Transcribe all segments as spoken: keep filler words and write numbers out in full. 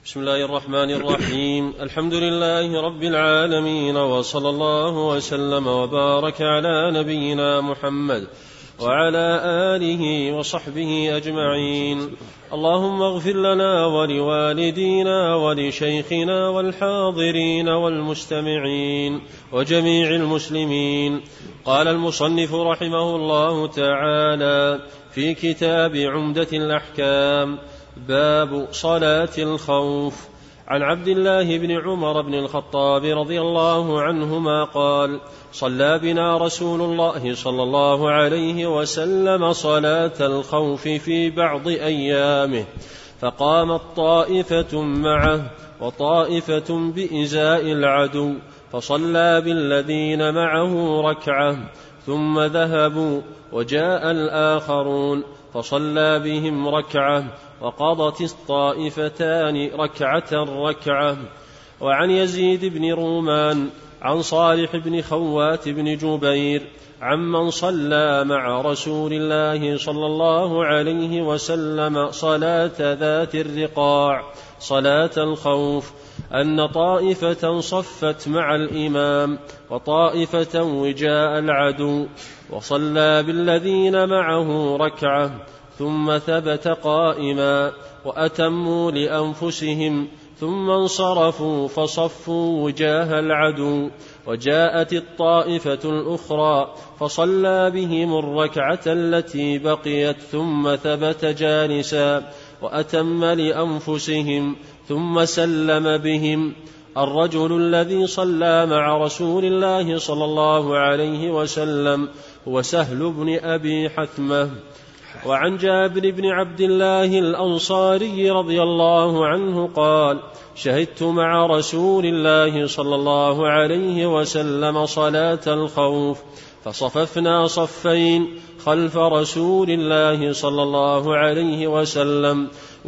بسم الله الرحمن الرحيم. الحمد لله رب العالمين، وصلى الله وسلم وبارك على نبينا محمد وعلى آله وصحبه أجمعين. اللهم اغفر لنا ولوالدينا ولشيخنا والحاضرين والمستمعين وجميع المسلمين. قال المصنف رحمه الله تعالى في كتاب عمدة الأحكام: باب صلاة الخوف. عن عبد الله بن عمر بن الخطاب رضي الله عنهما قال: صلى بنا رسول الله صلى الله عليه وسلم صلاة الخوف في بعض أيامه، فقامت طائفة معه وطائفة بإزاء العدو، فصلى بالذين معه ركعة، ثم ذهبوا وجاء الآخرون فصلى بهم ركعة، وقضت الطائفتان ركعة ركعة. وعن يزيد بن رومان عن صالح بن خوات بن جبير عمن صلى مع رسول الله صلى الله عليه وسلم صلاة ذات الرقاع صلاة الخوف أن طائفة صفت مع الإمام وطائفة وجاء العدو، وصلى بالذين معه ركعة، ثم ثبت قائما وأتموا لأنفسهم، ثم انصرفوا فصفوا وجاه العدو، وجاءت الطائفة الأخرى فصلى بهم الركعة التي بقيت، ثم ثبت جالسا وأتم لأنفسهم، ثم سلم بهم. الرجل الذي صلى مع رسول الله صلى الله عليه وسلم هو سهل بن أبي حثمة. وعن جابر بن عبد الله الأنصاري رضي الله عنه قال: شهدت مع رسول الله صلى الله عليه وسلم صلاة الخوف، فصففنا صفين خلف رسول الله صلى الله عليه وسلم،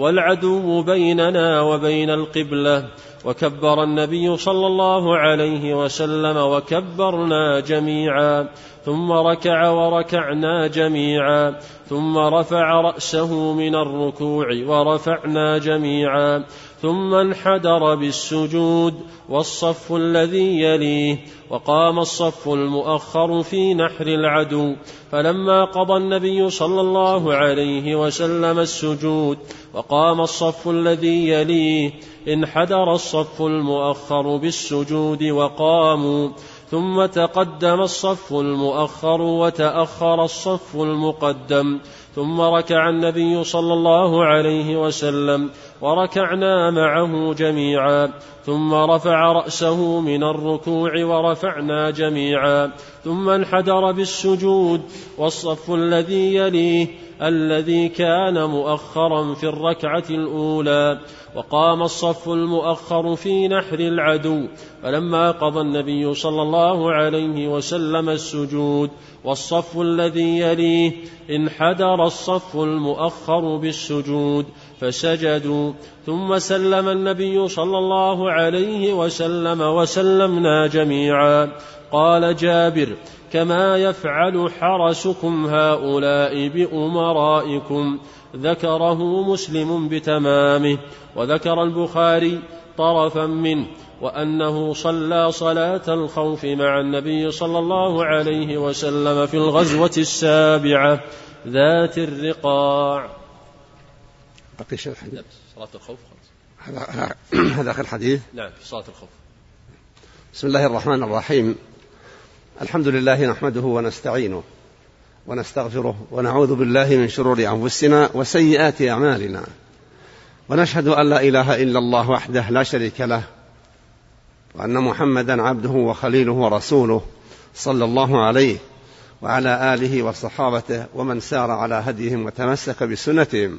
والعدو بيننا وبين القبلة، وكبر النبي صلى الله عليه وسلم وكبرنا جميعا، ثم ركع وركعنا جميعا، ثم رفع رأسه من الركوع ورفعنا جميعا، ثم انحدر بالسجود والصف الذي يليه، وقام الصف المؤخر في نحر العدو، فلما قضى النبي صلى الله عليه وسلم السجود وقام الصف الذي يليه انحدر الصف المؤخر بالسجود وقاموا، ثم تقدم الصف المؤخر وتأخر الصف المقدم، ثم ركع النبي صلى الله عليه وسلم وركعنا معه جميعا، ثم رفع رأسه من الركوع ورفعنا جميعا، ثم انحدر بالسجود والصف الذي يليه الذي كان مؤخرا في الركعة الأولى، وقام الصف المؤخر في نحر العدو، فلما قضى النبي صلى الله عليه وسلم السجود والصف الذي يليه انحدر الصف المؤخر بالسجود فسجدوا، ثم سلم النبي صلى الله عليه وسلم وسلمنا جميعا. قال جابر: كما يفعل حرسكم هؤلاء بأمرائكم. ذكره مسلم بتمامه، وذكر البخاري طرفا منه، وأنه صلى صلاة الخوف مع النبي صلى الله عليه وسلم في الغزوة السابعة ذات الرقاع. بقيش الحديث صلاة الخوف هذا هذا آخر حديث. نعم، في صلاة الخوف. بسم الله الرحمن الرحيم. الحمد لله نحمده ونستعينه ونستغفره ونعوذ بالله من شرور أنفسنا وسيئات أعمالنا، ونشهد أن لا إله إلا الله وحده لا شريك له، وأن محمدا عبده وخليله ورسوله صلى الله عليه وعلى آله وصحابته ومن سار على هديهم وتمسك بسنتهم.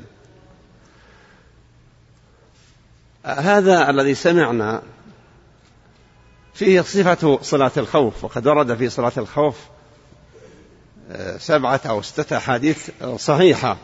هذا الذي سمعنا فيه صفة صلاة الخوف، وقد ورد في صلاة الخوف سبعة أو ستة أحاديث صحيحة،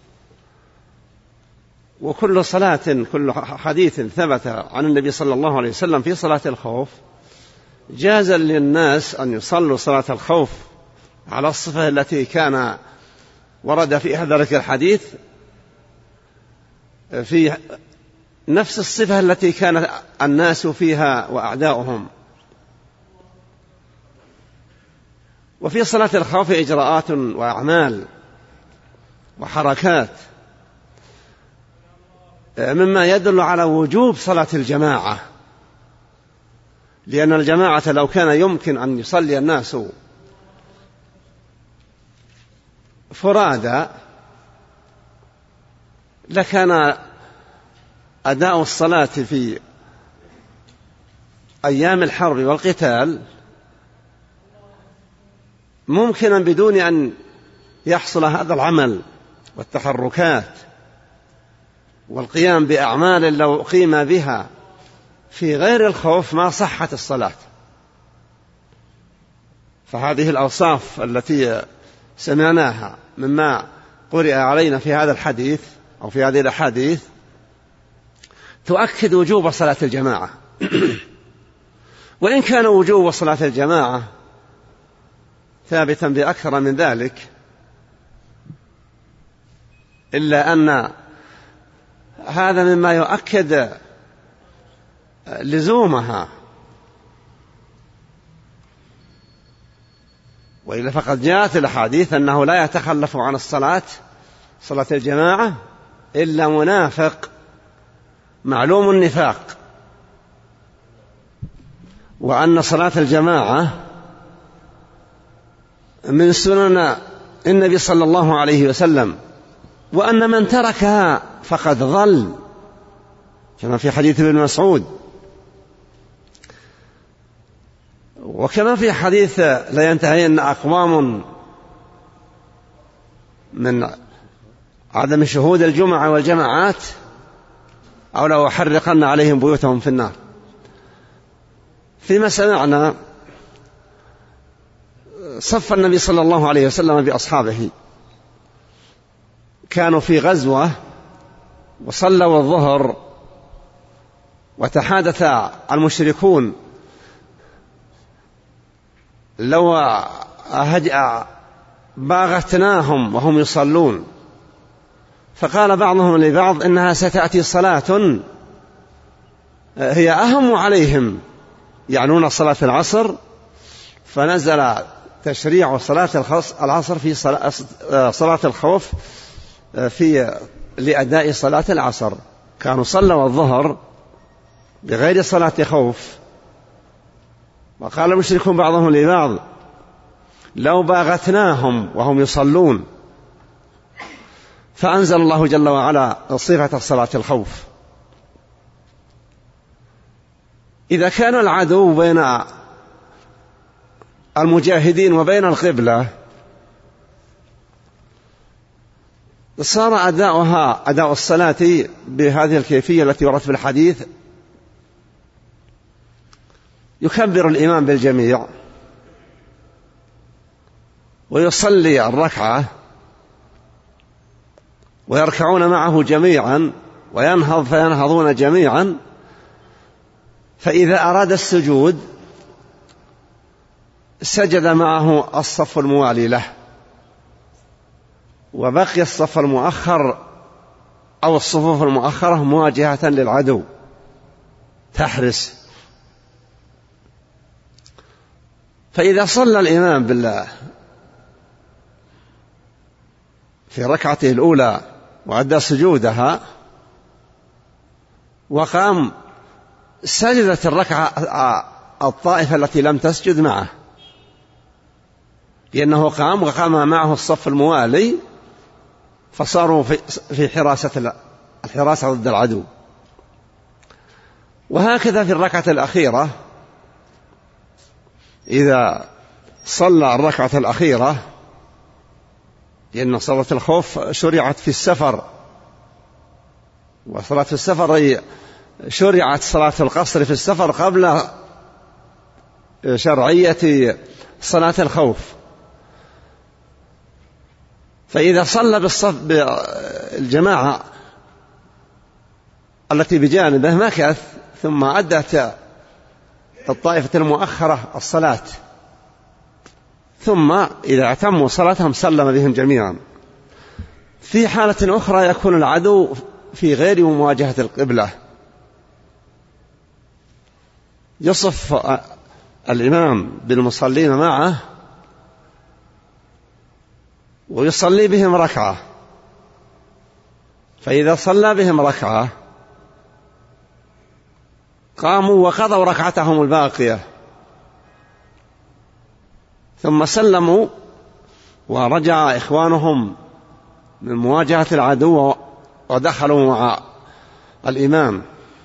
وكل صلاة كل حديث ثبت عن النبي صلى الله عليه وسلم في صلاة الخوف جاز للناس أن يصلوا صلاة الخوف على الصفة التي كان ورد في ذلك الحديث في نفس الصفة التي كان الناس فيها وأعداؤهم. وفي صلاة الخوف إجراءات وأعمال وحركات مما يدل على وجوب صلاة الجماعة، لأن الجماعة لو كان يمكن أن يصلي الناس فرادا لكان أداء الصلاة في أيام الحرب والقتال ممكنا بدون أن يحصل هذا العمل والتحركات والقيام بأعمال لو قيم بها في غير الخوف ما صحت الصلاة. فهذه الأوصاف التي سمعناها مما قرئ علينا في هذا الحديث أو في هذه الأحاديث تؤكد وجوب صلاة الجماعة. وإن كان وجوب صلاة الجماعة ثابتا بأكثر من ذلك إلا أن هذا مما يؤكد لزومها، وإلا فقد جاءت الأحاديث أنه لا يتخلف عن الصلاة صلاة الجماعة إلا منافق معلوم النفاق، وأن صلاة الجماعة من سنن النبي صلى الله عليه وسلم، وأن من تركها فقد ضل كما في حديث ابن مسعود، وكما في حديث لا ينتهين أقوام من عدم شهود الجمعة والجماعات أو لو أحرقن عليهم بيوتهم في النار. فيما سمعنا صف النبي صلى الله عليه وسلم بأصحابه، كانوا في غزوة وصلوا الظهر وتحادث المشركون لو باغتناهم وهم يصلون، فقال بعضهم لبعض إنها ستأتي صلاة هي أهم عليهم، يعنون صلاة العصر، فنزل تشريع صلاة العصر في صلاة الخوف في لأداء صلاة العصر. كانوا صلوا الظهر بغير صلاة خوف، وقال المشركون بعضهم لبعض لو باغتناهم وهم يصلون، فأنزل الله جل وعلا صفة صلاة الخوف. إذا كان العدو بين المجاهدين وبين القبلة صار أداؤها أداء الصلاة بهذه الكيفية التي وردت في الحديث: يكبر الإمام بالجميع ويصلي الركعة ويركعون معه جميعا وينهض فينهضون جميعا، فإذا أراد السجود سجد معه الصف الموالي له، وبقي الصف المؤخر أو الصفوف المؤخرة مواجهة للعدو تحرس. فإذا صلى الإمام بالله في ركعته الأولى وأدى سجودها وقام، سجدت الركعة الطائفة التي لم تسجد معه، لأنه قام وقام معه الصف الموالي، فصاروا في حراسة الحراسة ضد العدو. وهكذا في الركعة الأخيرة إذا صلى الركعة الأخيرة، لأن صلاة الخوف شرعت في السفر، وصلاة في السفر شرعت صلاة القصر في السفر قبل شرعية صلاة الخوف. فإذا صلى بالصف بالجماعة التي بجانبه مكث، ثم أدت الطائفة المؤخرة الصلاة، ثم إذا أتموا صلاتهم سلم بهم جميعا. في حالة أخرى يكون العدو في غير مواجهة القبلة، يصف الإمام بالمصلين معه ويصلي بهم ركعة، فإذا صلى بهم ركعة قاموا وقضوا ركعتهم الباقية ثم سلموا ورجع إخوانهم من مواجهة العدو ودخلوا مع الإمام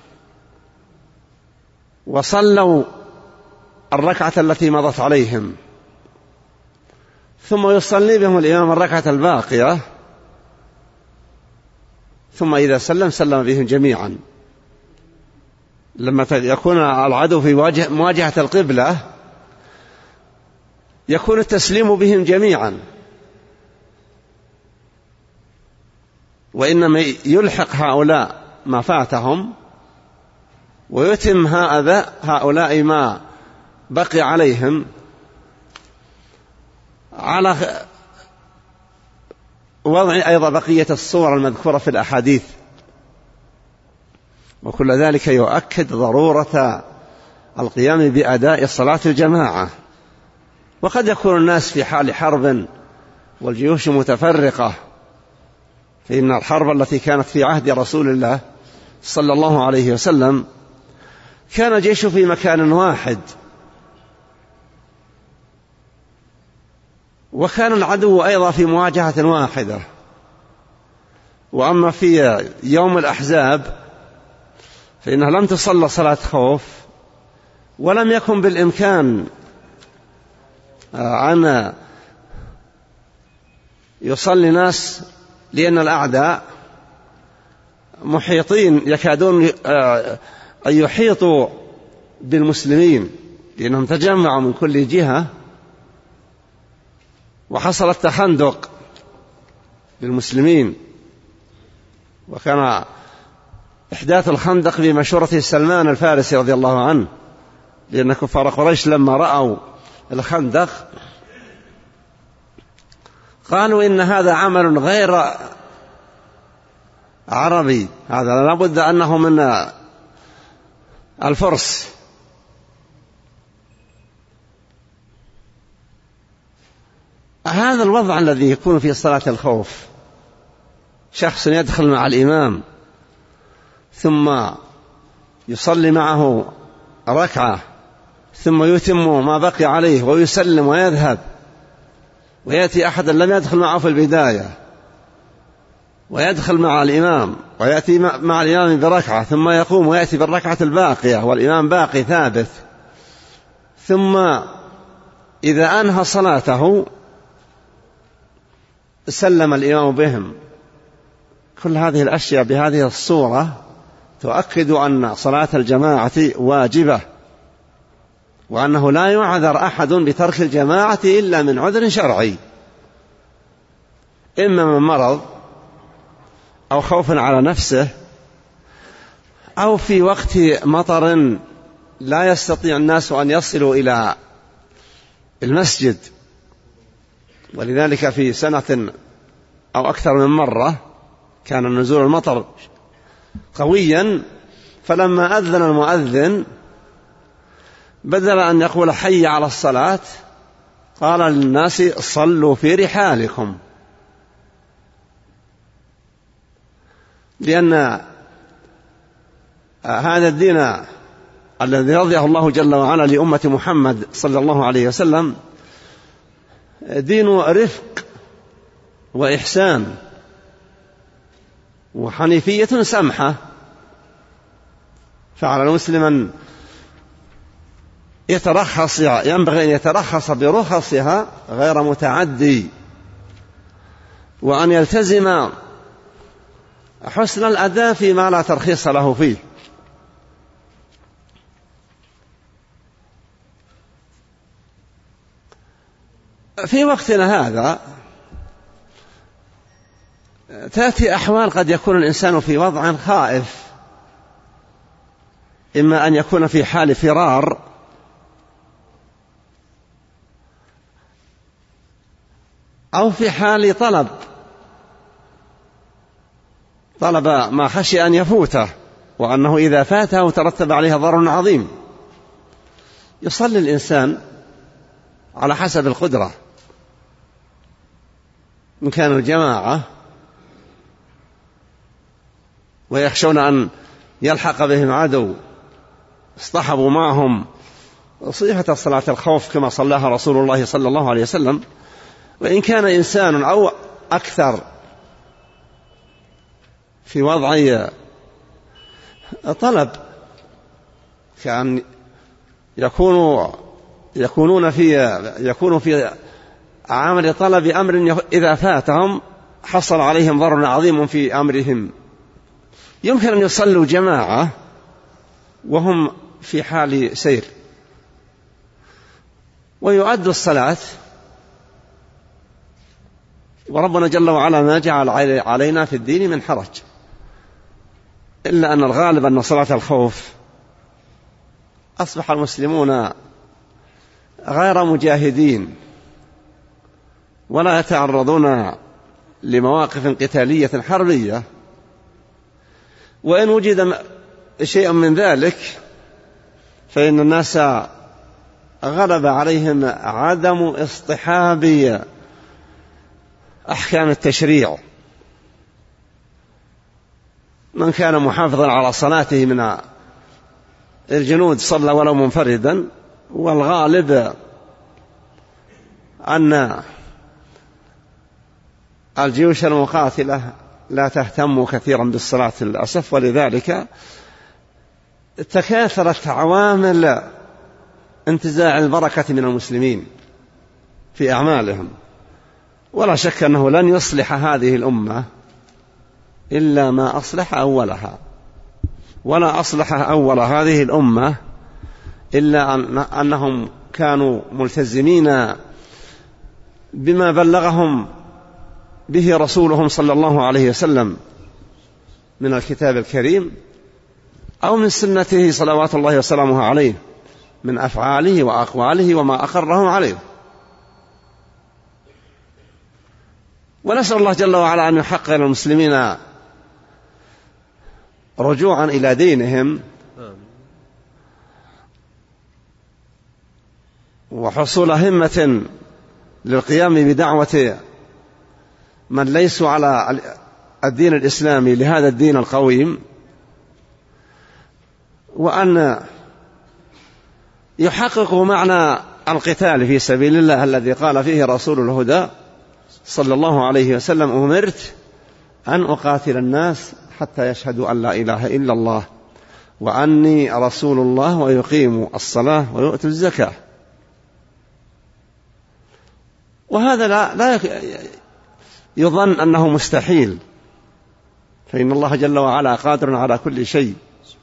وصلوا الركعة التي مضت عليهم، ثم يصلي بهم الإمام الركعة الباقية، ثم إذا سلم سلم بهم جميعا. لما يكون العدو في مواجهة القبلة يكون التسليم بهم جميعا، وإنما يلحق هؤلاء ما فاتهم ويتم هذا هؤلاء ما بقي عليهم على وضع أيضا بقية الصور المذكورة في الأحاديث. وكل ذلك يؤكد ضرورة القيام بأداء صلاة الجماعة. وقد يكون الناس في حال حرب والجيوش متفرقة، فإن الحرب التي كانت في عهد رسول الله صلى الله عليه وسلم كان الجيش في مكان واحد، وكان العدو أيضا في مواجهة واحدة. وأما في يوم الأحزاب فإنها لم تصلى صلاة خوف، ولم يكن بالإمكان أن يصلي ناس، لأن الأعداء محيطين يكادون أن يحيطوا بالمسلمين، لأنهم تجمعوا من كل جهة، وحصل التخندق للمسلمين. وكان إحداث الخندق بمشورة سلمان الفارسي رضي الله عنه، لأن كفار قريش لما رأوا الخندق قالوا إن هذا عمل غير عربي، هذا لابد أنه من الفرس. هذا الوضع الذي يكون في صلاة الخوف، شخص يدخل مع الإمام ثم يصلي معه ركعة ثم يتم ما بقي عليه ويسلم ويذهب، ويأتي أحد لم يدخل معه في البداية ويدخل مع الإمام ويأتي مع الإمام بركعة ثم يقوم ويأتي بالركعة الباقية والإمام باقي ثابت، ثم إذا أنهى صلاته سلم الإمام بهم. كل هذه الأشياء بهذه الصورة تؤكد أن صلاة الجماعة واجبة، وأنه لا يعذر أحد بترك الجماعة إلا من عذر شرعي، إما من مرض أو خوف على نفسه أو في وقت مطر لا يستطيع الناس أن يصلوا إلى المسجد. ولذلك في سنة أو أكثر من مرة كان نزول المطر قويا، فلما أذن المؤذن بدل أن يقول حي على الصلاة قال للناس صلوا في رحالكم، لأن هذا الدين الذي رضيه الله جل وعلا لأمة محمد صلى الله عليه وسلم دين رفق وإحسان وحنيفية سمحة، فعلى المسلم أن يترخص، ينبغي أن يترخص برخصها غير متعدي، وأن يلتزم حسن الأداء فيما لا ترخيص له فيه. في وقتنا هذا تأتي أحوال قد يكون الإنسان في وضع خائف، إما أن يكون في حال فرار أو في حال طلب طلب ما خشي أن يفوته، وأنه إذا فاته ترتب عليه ضرر عظيم. يصلي الإنسان على حسب القدرة، إن كانوا جماعة ويخشون أن يلحق بهم عدو اصطحبوا معهم صيحة صلاة الخوف كما صلاها رسول الله صلى الله عليه وسلم. وإن كان إنسان أو أكثر في وضع طلب، كأن يكونوا يكونون في يكونوا في عمل طلب أمر إذا فاتهم حصل عليهم ضرر عظيم في أمرهم، يمكن أن يصلوا جماعة وهم في حال سير ويؤدوا الصلاة، وربنا جل وعلا ما جعل علينا في الدين من حرج، إلا أن الغالب أن صلاة الخوف أصبح المسلمون غير مجاهدين ولا يتعرضون لمواقف قتالية حربية، وإن وجد شيء من ذلك فإن الناس غلب عليهم عدم اصطحاب أحكام التشريع. من كان محافظا على صلاته من الجنود صلى ولو منفردا، والغالب أن الجيوش المقاتلة لا تهتم كثيرا بالصلاة للأسف، ولذلك تكاثرت عوامل انتزاع البركة من المسلمين في أعمالهم. ولا شك أنه لن يصلح هذه الأمة إلا ما أصلح أولها، ولا أصلح أول هذه الأمة إلا أن أنهم كانوا ملتزمين بما بلغهم به رسولهم صلى الله عليه وسلم من الكتاب الكريم أو من سنته صلوات الله وسلامه عليه من أفعاله وأقواله وما أقرهم عليه. ونسأل الله جل وعلا أن يحقق للمسلمين رجوعا إلى دينهم وحصول همة للقيام بدعوة من ليسوا على الدين الإسلامي لهذا الدين القويم، وأن يحققوا معنى القتال في سبيل الله الذي قال فيه رسول الهدى صلى الله عليه وسلم: أمرت أن أقاتل الناس حتى يشهدوا أن لا إله إلا الله وأني رسول الله ويقيموا الصلاة ويؤتوا الزكاة. وهذا لا, لا يظن أنه مستحيل، فإن الله جل وعلا قادر على كل شيء،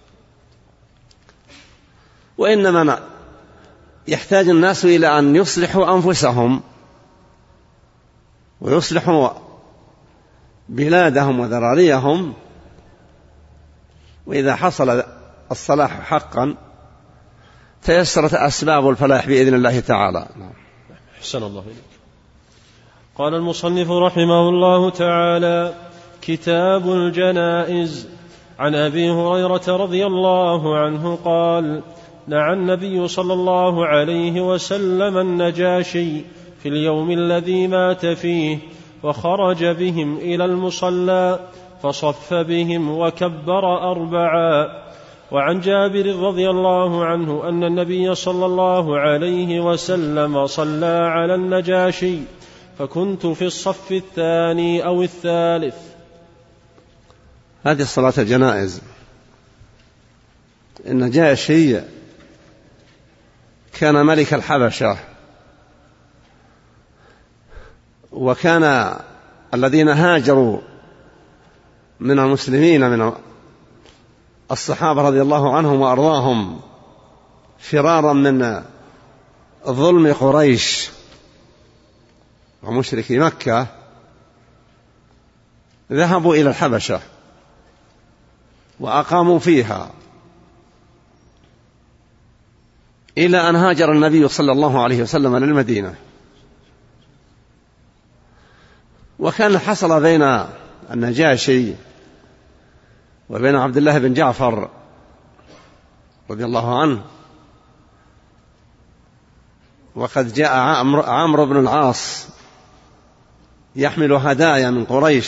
وإنما يحتاج الناس إلى أن يصلحوا أنفسهم ويصلحوا بلادهم وذراريهم، وإذا حصل الصلاح حقا تيسرت أسباب الفلاح بإذن الله تعالى. أحسن الله إليك. قال المصنف رحمه الله تعالى: كتاب الجنائز. عن أبي هريرة رضي الله عنه قال: نعى النبي صلى الله عليه وسلم النجاشي في اليوم الذي مات فيه، وخرج بهم إلى المصلى فصف بهم وكبر أربعا. وعن جابر رضي الله عنه أن النبي صلى الله عليه وسلم صلى على النجاشي فكنت في الصف الثاني أو الثالث. هذه الصلاة الجنائز. النجاشي كان ملك الحبشة، وكان الذين هاجروا من المسلمين من الصحابة رضي الله عنهم وأرضاهم فرارا من ظلم قريش ومشركي مكة ذهبوا إلى الحبشة وأقاموا فيها إلى أن هاجر النبي صلى الله عليه وسلم للمدينة. وكان حصل بين النجاشي وبين عبد الله بن جعفر رضي الله عنه وقد جاء عمرو بن العاص يحمل هدايا من قريش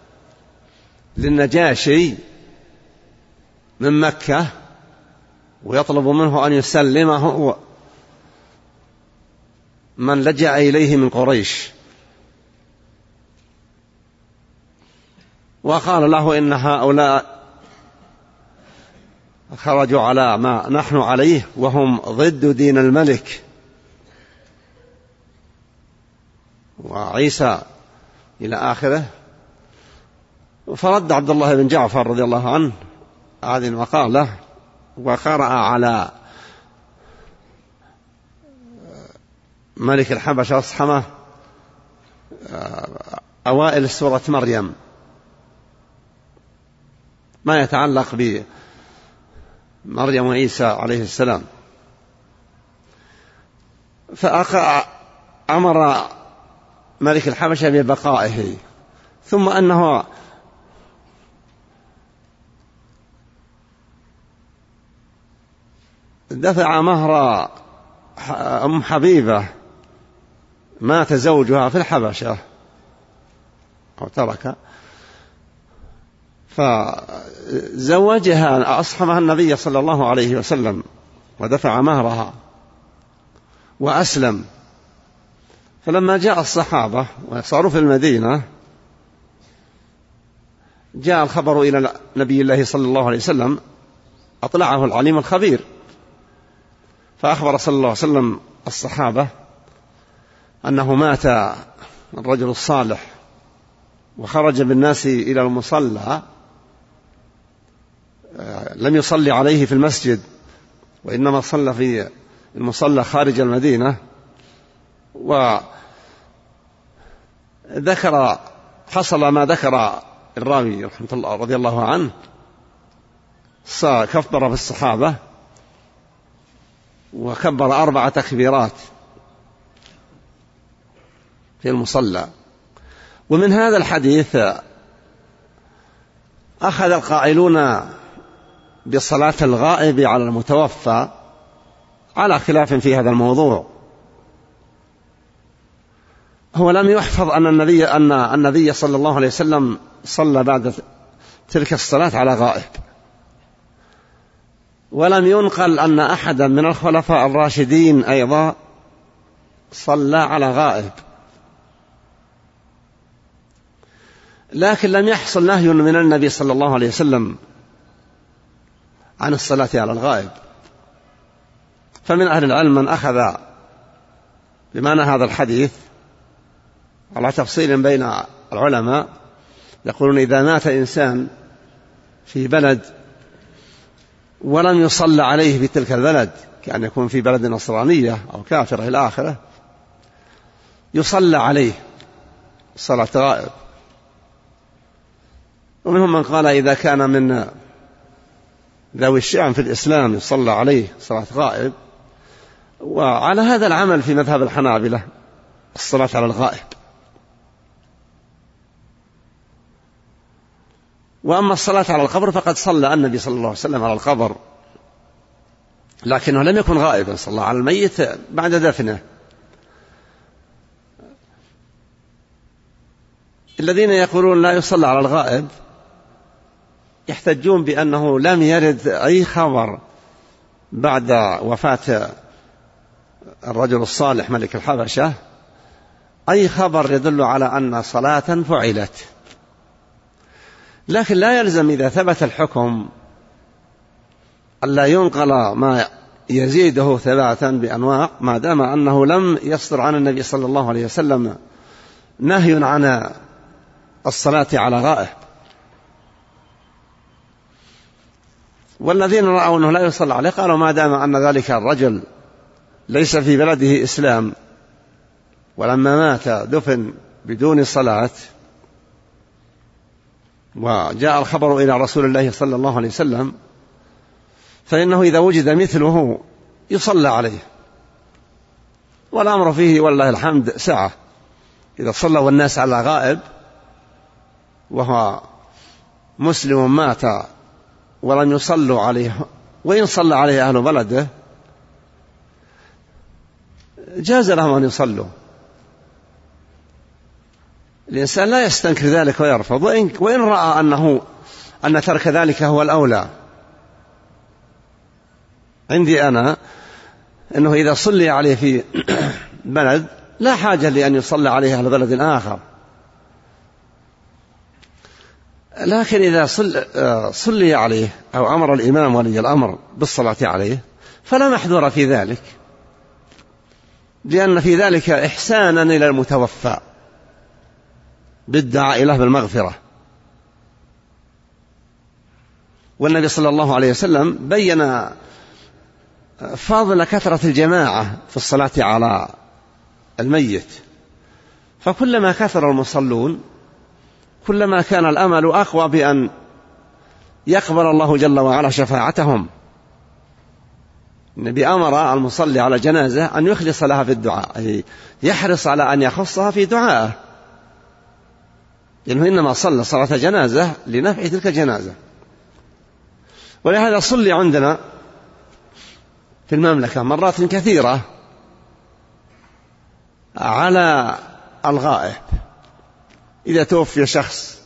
للنجاشي من مكة ويطلب منه أن يسلمه من لجأ إليه من قريش، وقال له إن هؤلاء خرجوا على ما نحن عليه وهم ضد دين الملك وعيسى إلى آخره. فرد عبد الله بن جعفر رضي الله عنه هذه المقالة وقرأ على ملك الحبشة أصحمه أوائل سورة مريم ما يتعلق بمريم وعيسى عليه السلام، فأمر ملك الحبشة ببقائه، ثم أنه دفع مهر أم حبيبة مات زوجها في الحبشة أو ترك، فزوجها أصحمها النبي صلى الله عليه وسلم ودفع مهرها وأسلم. فلما جاء الصحابة وصاروا في المدينة جاء الخبر إلى نبي الله صلى الله عليه وسلم، أطلعه العليم الخبير، فأخبر صلى الله عليه وسلم الصحابة أنه مات الرجل الصالح وخرج بالناس إلى المصلى، لم يصلي عليه في المسجد وإنما صلى في المصلى خارج المدينة. وذكر حصل ما ذكر الراوي رحمه الله رضي الله عنه، كبر في الصحابة وكبر أربع تكبيرات في المصلى. ومن هذا الحديث أخذ القائلون بصلاة الغائب على المتوفى على خلاف في هذا الموضوع. هو لم يحفظ أن النبي أن النبي صلى الله عليه وسلم صلى بعد تلك الصلاة على غائب، ولم ينقل أن أحدا من الخلفاء الراشدين أيضا صلى على غائب، لكن لم يحصل نهي من النبي صلى الله عليه وسلم عن الصلاة على الغائب. فمن أهل العلم من أخذ بمعنى هذا الحديث على تفصيل بين العلماء، يقولون إذا مات إنسان في بلد ولم يصلى عليه في تلك البلد، كأن يكون في بلد نصرانية أو كافرة إلى آخره، يصلى عليه صلاة غائب. ومنهم من قال إذا كان من ذوي الشأن في الإسلام يصلى عليه صلاة غائب. وعلى هذا العمل في مذهب الحنابلة الصلاة على الغائب. وأما الصلاة على القبر فقد صلى النبي صلى الله عليه وسلم على القبر، لكنه لم يكن غائبا، صلى على الميت بعد دفنه. الذين يقولون لا يصلى على الغائب يحتجون بأنه لم يرد أي خبر بعد وفاة الرجل الصالح ملك الحبشة أي خبر يدل على أن صلاة فعلت. لكن لا يلزم إذا ثبت الحكم ألا ينقل ما يزيده ثباتا بأنواع، ما دام أنه لم يصدر عن النبي صلى الله عليه وسلم نهي عن الصلاة على غائب. والذين رأوا أنه لا يصلى عليه قالوا ما دام أن ذلك الرجل ليس في بلده إسلام ولما مات دفن بدون صلاة وجاء الخبر إلى رسول الله صلى الله عليه وسلم، فإنه إذا وجد مثله يصلى عليه، والأمر فيه والله الحمد سعة. إذا صلوا الناس على غائب وهو مسلم مات ولم يصلوا عليه، وإن صلى عليه أهل بلده جاز لهم أن يصلوا. الإنسان لا يستنكر ذلك ويرفض، وإن, وإن رأى أنه أن ترك ذلك هو الأولى. عندي أنا أنه إذا صلي عليه في بلد لا حاجة لأن يصلى عليه أهل بلد آخر، لكن إذا صلي عليه أو أمر الإمام ولي الأمر بالصلاة عليه فلا محذور في ذلك، لأن في ذلك إحسانا إلى المتوفى بالدعاء له بالمغفرة. والنبي صلى الله عليه وسلم بين فضل كثرة الجماعة في الصلاة على الميت، فكلما كثر المصلون كلما كان الأمل أقوى بأن يقبل الله جل وعلا شفاعتهم. النبي أمر المصلي على جنازة أن يخلص لها في الدعاء، أي يحرص على أن يخصها في دعائه، لأنه إنما صلى صلاة جنازة لنفع تلك الجنازة. ولهذا صلي عندنا في المملكة مرات كثيرة على الغائب. إذا توفي شخص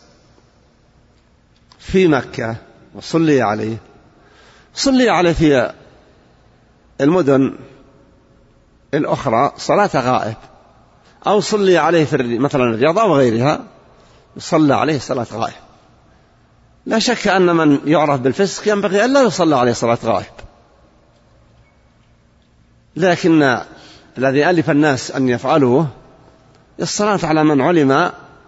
في مكة وصلي عليه، صلي عليه في المدن الأخرى صلاة غائب، أو صلي عليه في مثلا الرياض أو غيرها يصلى عليه صلاة غائب. لا شك أن من يعرف بالفسق ينبغي أن لا يصلى عليه صلاة غائب، لكن الذي ألف الناس أن يفعلوه الصلاة على من علم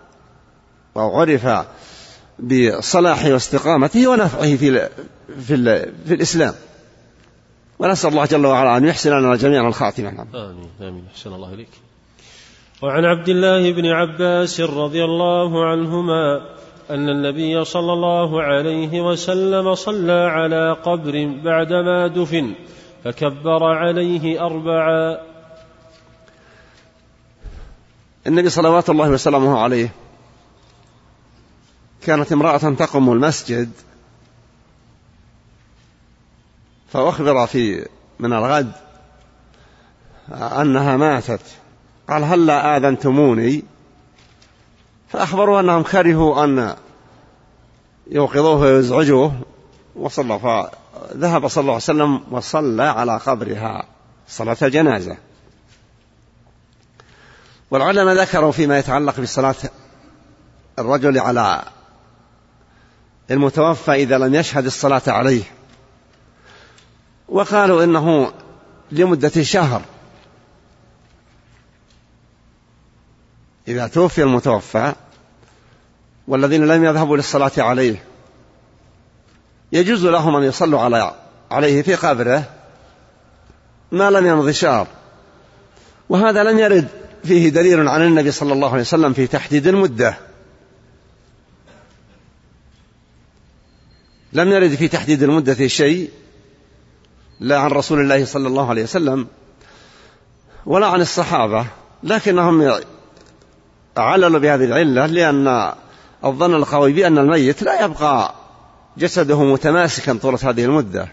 وعرف بصلاحه واستقامته ونفعه في, في, في الإسلام. ونسأل الله جل وعلا أن يحسن لنا جميعا الخاتمة. آمين آمين. أحسن الله إليك. وعن عبد الله بن عباس رضي الله عنهما أن النبي صلى الله عليه وسلم صلى على قبر بعدما دفن فكبر عليه أربعا. النبي صلوات الله وسلامه عليه كانت امرأة تقم المسجد فأخبر في من الغد أنها ماتت، قال هل لا آذنتموني؟ فأخبروا أنهم كرهوا أن يوقظوه ويزعجوه، وصلى فذهب صلى الله عليه وسلم وصلى على قبرها صلاة الجنازة. والعلماء ذكروا فيما يتعلق بصلاة الرجل على المتوفى إذا لم يشهد الصلاة عليه، وقالوا إنه لمدة شهر. إذا توفي المتوفى والذين لم يذهبوا للصلاة عليه يجوز لهم أن يصلوا عليه في قبره ما لم يمض شهر، وهذا لم يرد فيه دليل عن النبي صلى الله عليه وسلم في تحديد المدة، لم يرد في تحديد المدة شيء لا عن رسول الله صلى الله عليه وسلم ولا عن الصحابة، لكنهم عللوا بهذه العلة لأن الظن القوي بأن الميت لا يبقى جسده متماسكا طول هذه المدة،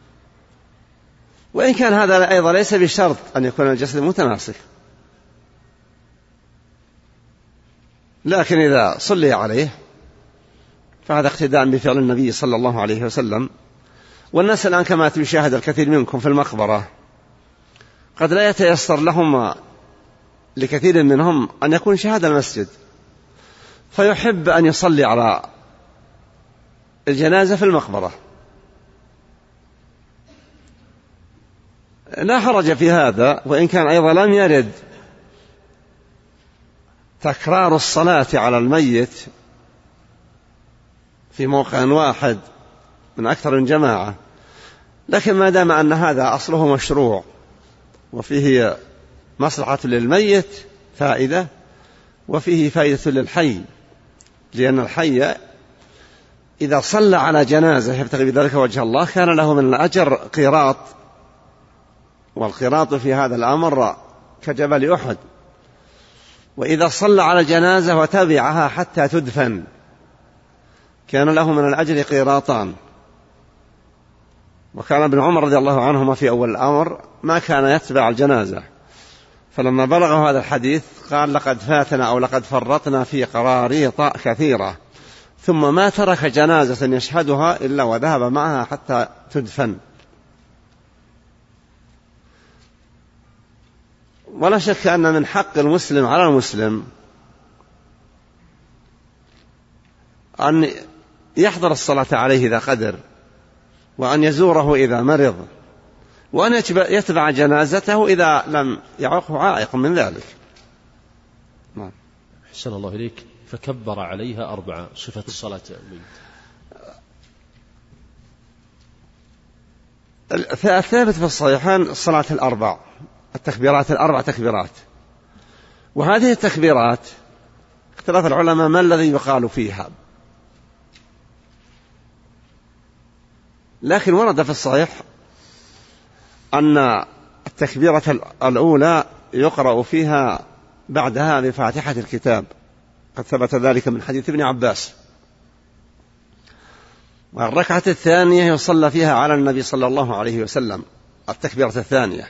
وإن كان هذا أيضا ليس بشرط أن يكون الجسد متماسك، لكن إذا صلي عليه فهذا اقتداء بفعل النبي صلى الله عليه وسلم. والناس الآن كما تشاهد الكثير منكم في المقبرة قد لا يتيسر لهم لكثير منهم أن يكون شهادة المسجد، فيحب أن يصلي على الجنازة في المقبرة. لا حرج في هذا، وإن كان أيضا لم يرد تكرار الصلاة على الميت في موقع واحد من أكثر من جماعة، لكن ما دام أن هذا أصله مشروع وفيه مصلحة للميت فائدة وفيه فائدة للحي، لأن الحي إذا صلى على جنازة يبتغي بذلك وجه الله كان له من الأجر قيراط، والقيراط في هذا الأمر كجبل أحد. وإذا صلى على جنازة وتبعها حتى تدفن كان له من الأجر قيراطان. وكان ابن عمر رضي الله عنهما في أول الأمر ما كان يتبع الجنازة، فلما بلغه هذا الحديث قال لقد فاتنا أو لقد فرطنا في قراريط كثيرة، ثم ما ترك جنازة يشهدها إلا وذهب معها حتى تدفن. ولا شك أن من حق المسلم على المسلم أن يحضر الصلاة عليه إذا قدر، وأن يزوره إذا مرض، وأن يتبع جنازته إذا لم يعقه عائق من ذلك. نعم. أحسن الله إليك. فكبر عليها أربعة، صفة الصلاة. الثابت في الصحيحين الصلاة الأربع، التكبيرات الأربع تكبيرات. وهذه التكبيرات اختلاف العلماء ما الذي يقال فيها، لكن ورد في الصحيح أن التكبيرة الأولى يقرأ فيها بعدها بفاتحة الكتاب، قد ثبت ذلك من حديث ابن عباس. والركعة الثانية يصلى فيها على النبي صلى الله عليه وسلم، التكبيرة الثانية.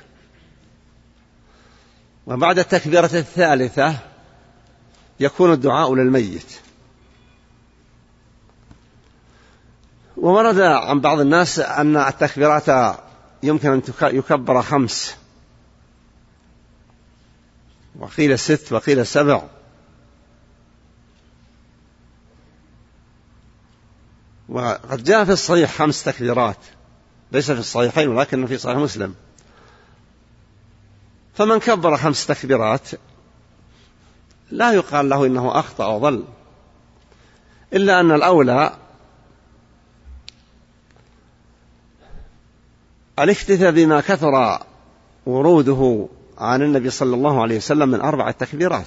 وبعد التكبيرة الثالثة يكون الدعاء للميت. وورد عن بعض الناس أن التكبيرات يمكن أن يكبر خمس، وقيل ست، وقيل سبع. وقد جاء في الصحيح خمس تكبيرات، ليس في الصحيحين ولكن في صحيح مسلم. فمن كبر خمس تكبيرات لا يقال له إنه أخطأ وضل، إلا أن الأولى الاكتفاء بما كثر وروده عن النبي صلى الله عليه وسلم من أربع تكبيرات.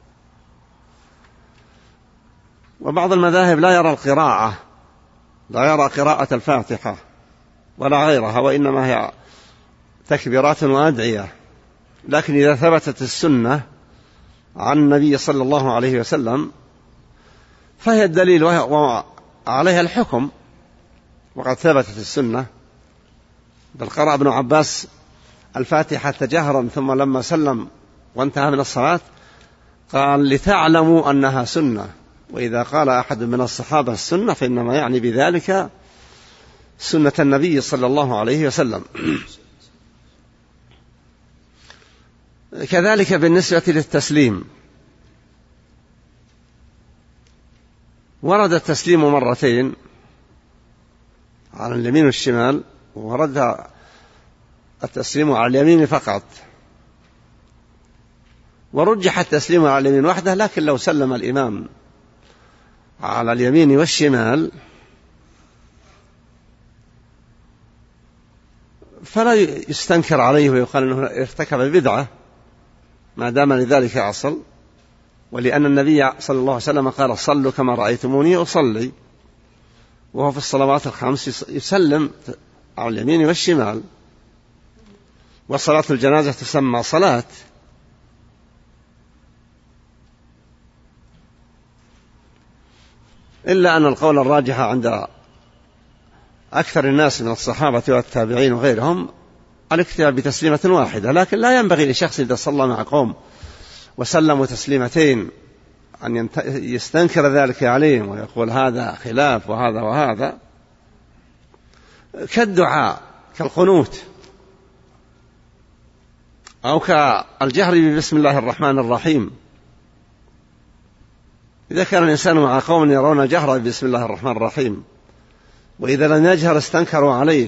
وبعض المذاهب لا يرى القراءة، لا يرى قراءة الفاتحة ولا غيرها، وإنما هي تكبيرات وأدعية. لكن إذا ثبتت السنة عن النبي صلى الله عليه وسلم فهي الدليل وعليها الحكم. وقد ثبتت السنة، بل قرأ ابن عباس الفاتحة جهرا، ثم لما سلم وانتهى من الصلاة قال لتعلموا أنها سنة. وإذا قال أحد من الصحابة السنة فإنما يعني بذلك سنة النبي صلى الله عليه وسلم. كذلك بالنسبة للتسليم، ورد التسليم مرتين على اليمين والشمال، ورد التسليم على اليمين فقط، ورجح التسليم على اليمين وحده. لكن لو سلم الإمام على اليمين والشمال فلا يستنكر عليه ويقال أنه ارتكب بدعة ما دام لذلك أصل، ولأن النبي صلى الله عليه وسلم قال صلوا كما رأيتموني أصلي، وهو في الصلوات الخمس يسلم على اليمين والشمال. وصلاة الجنازة تسمى صلاة. إلا أن القول الراجح عند أكثر الناس من الصحابة والتابعين وغيرهم الاكتفاء بتسليمة واحدة. لكن لا ينبغي لشخص إذا صلى مع قوم وسلموا تسليمتين أن يستنكر ذلك عليهم ويقول هذا خلاف وهذا وهذا، كالدعاء كالقنوت أو كالجهر بسم الله الرحمن الرحيم. إذا كان الإنسان مع قوم يرون جهر بسم الله الرحمن الرحيم، وإذا لم يجهر استنكروا عليه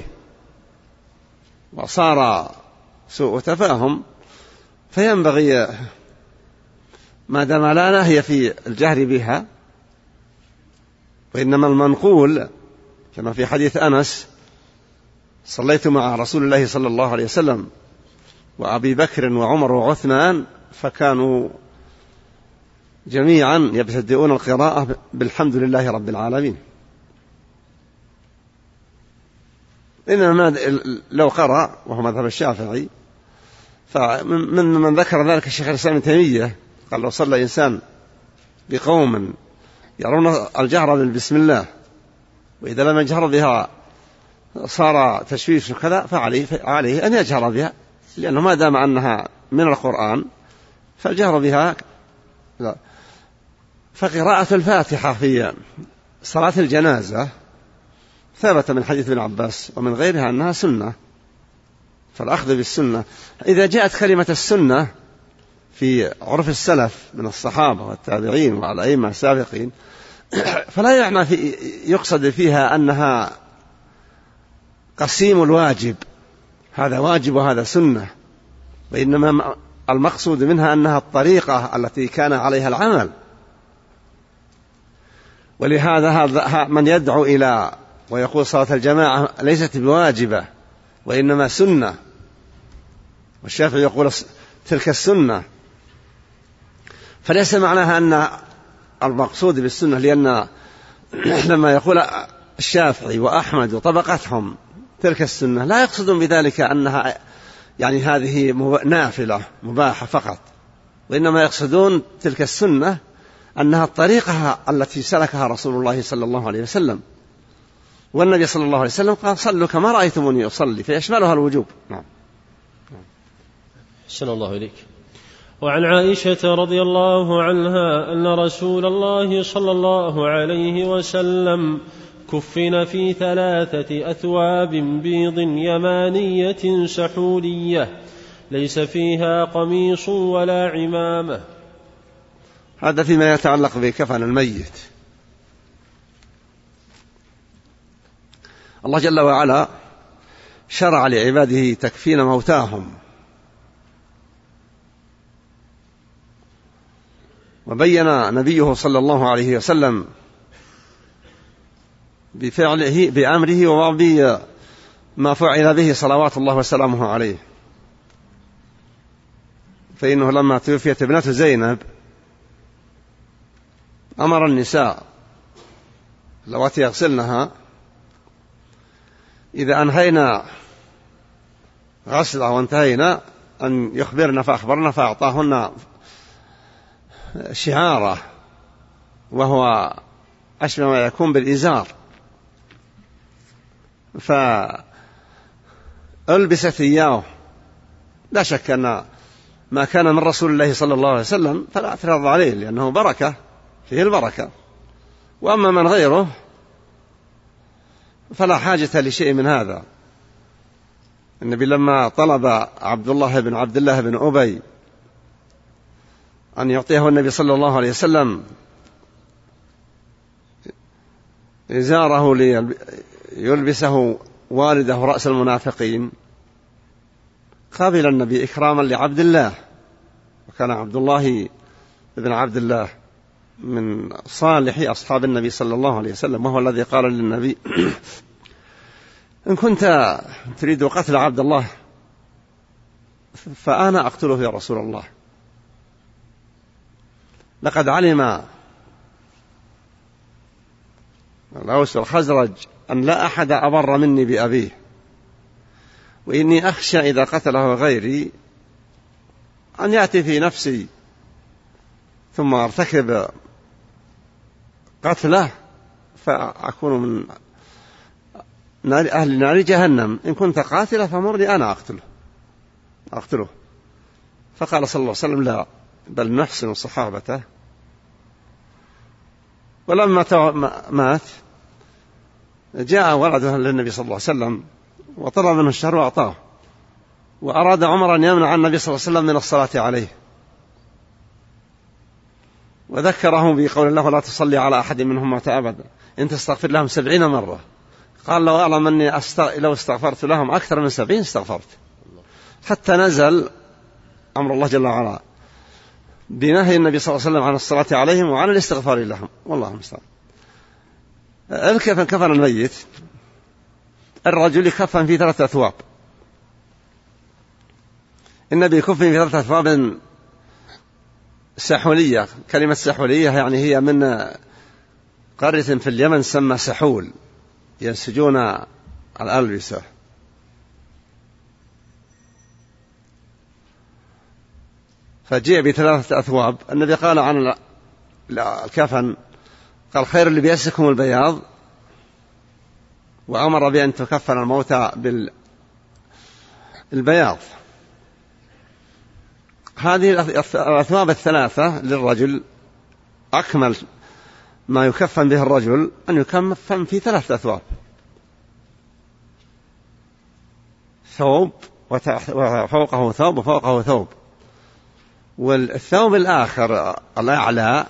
وصار سوء تفاهم، فينبغي ما دام لا نهي في الجهر بها، وإنما المنقول كما في حديث أنس صليت مع رسول الله صلى الله عليه وسلم وأبي بكر وعمر وعثمان فكانوا جميعا يبتدئون القراءة بالحمد لله رب العالمين. إنما لو قرأ وهو مذهب الشافعي، فمن من ذكر ذلك الشيخ الإسلام ابن تيمية قال لو صلى إنسان بقوم يرون الجهر بسم الله وإذا لم يجهر بها صار تشويش وكذا، فعليه عليه أن يجهر بها، لأنه ما دام أنها من القرآن فالجهر بها لا. فقراءة الفاتحة في صلاة الجنازة ثبت من حديث ابن عباس ومن غيرها أنها سنة، فالأخذ بالسنة. إذا جاءت كلمة السنة في عرف السلف من الصحابة والتابعين والأئمة السابقين فلا يعني في يقصد فيها أنها قسيم الواجب، هذا واجب وهذا سنة، وإنما المقصود منها أنها الطريقة التي كان عليها العمل. ولهذا هذا من يدعو إلى ويقول صلاة الجماعة ليست بواجبة وإنما سنة، والشافعي يقول تلك السنة، فليس معناها أن المقصود بالسنة، لأن لما يقول الشافعي وأحمد وطبقتهم تلك السنة لا يقصدون بذلك أنها يعني هذه نافلة مباحة فقط، وإنما يقصدون تلك السنة أنها الطريقة التي سلكها رسول الله صلى الله عليه وسلم، والنبي صلى الله عليه وسلم قال صلوا كما رأيتموني أصلي، فيشملها الوجوب. نعم. أحسن الله إليك. وعن عائشة رضي الله عنها أن رسول الله صلى الله عليه وسلم كفن في ثلاثة أثواب بيض يمانية سحولية ليس فيها قميص ولا عمامة. هذا فيما يتعلق بكفن الميت. الله جل وعلا شرع لعباده تكفين موتاهم، وبين نبيه صلى الله عليه وسلم بفعله بأمره وما فعل به صلوات الله وسلامه عليه. فإنه لما توفيت ابنة زينب أمر النساء اللواتي يغسلنها إذا أنهينا غسلها وانتهينا أن يخبرنا، فأخبرنا فأعطاهن شعارة وهو أشبه ما يكون بالإزار، فألبست إياه. لا شك أن ما كان من رسول الله صلى الله عليه وسلم فلا اعتراض عليه، لأنه بركة فيه البركة، وأما من غيره فلا حاجة لشيء من هذا. النبي لما طلب عبد الله بن عبد الله بن أبي أن يعطيه النبي صلى الله عليه وسلم إزاره ليلبسه والده رأس المنافقين، قابل النبي إكراما لعبد الله، وكان عبد الله بن عبد الله من صالح أصحاب النبي صلى الله عليه وسلم، وهو الذي قال للنبي إن كنت تريد قتل عبد الله فأنا أقتله يا رسول الله، لقد علم الأوس والخزرج أن لا أحد أبر مني بأبيه، وإني أخشى إذا قتله غيري أن يأتي في نفسي ثم أرتكب قتله فأكون من نار أهل نار جهنم، إن كنت قاتله فمرني أنا أقتله أقتله فقال صلى الله عليه وسلم لا، بل نحسن صحابته. ولما مات جاء ولده للنبي صلى الله عليه وسلم وطلب منه الشهر وأعطاه، وأراد عمر أن يمنع النبي صلى الله عليه وسلم من الصلاة عليه، وذكره بقول الله لا تصلي على أحد منهم مات أبدا إن تستغفر لهم سبعين مرة. قال لو أعلم أني أستغ... لو استغفرت لهم أكثر من سبعين استغفرت، حتى نزل أمر الله جل وعلا بنهي النبي صلى الله عليه وسلم عن الصلاة عليهم وعن الاستغفار لهم، والله المستعان. الكفن كفن الميت، الرجل كفن في ثلاثة أثواب، النبي كفن في ثلاثة أثواب سحولية. كلمة سحولية يعني هي من قرية في اليمن سمى سحول، ينسجون الألبسة. فجاء بثلاثة أثواب. النبي قال عن الكفن قال خير لباسكم البياض، وأمر بأن تكفن الموتى بالبياض. هذه الأثواب الثلاثة للرجل أكمل ما يكفن به الرجل أن يكفن في ثلاثة أثواب: ثوب وفوقه ثوب وفوقه ثوب، والثوب الآخر الأعلى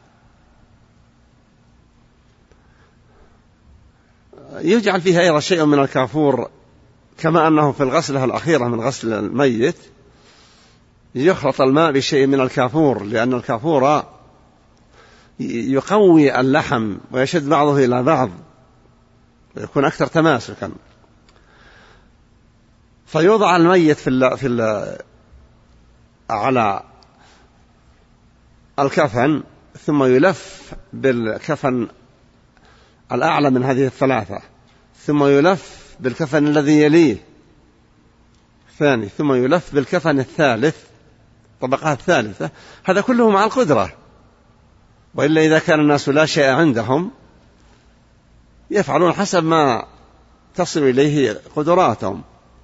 يجعل فيها أيضا شيء من الكافور، كما أنه في الغسلة الأخيرة من غسل الميت يخلط الماء بشيء من الكافور، لأن الكافور يقوي اللحم ويشد بعضه إلى بعض ويكون أكثر تماسكا. فيوضع الميت في ال في ال على الكفن، ثم يلف بالكفن الأعلى من هذه الثلاثة، ثم يلف بالكفن الذي يليه الثاني، ثم يلف بالكفن الثالث طبقات الثالثة. هذا كله مع القدرة، وإلا إذا كان الناس لا شيء عندهم يفعلون حسب ما تصل إليه قدراتهم.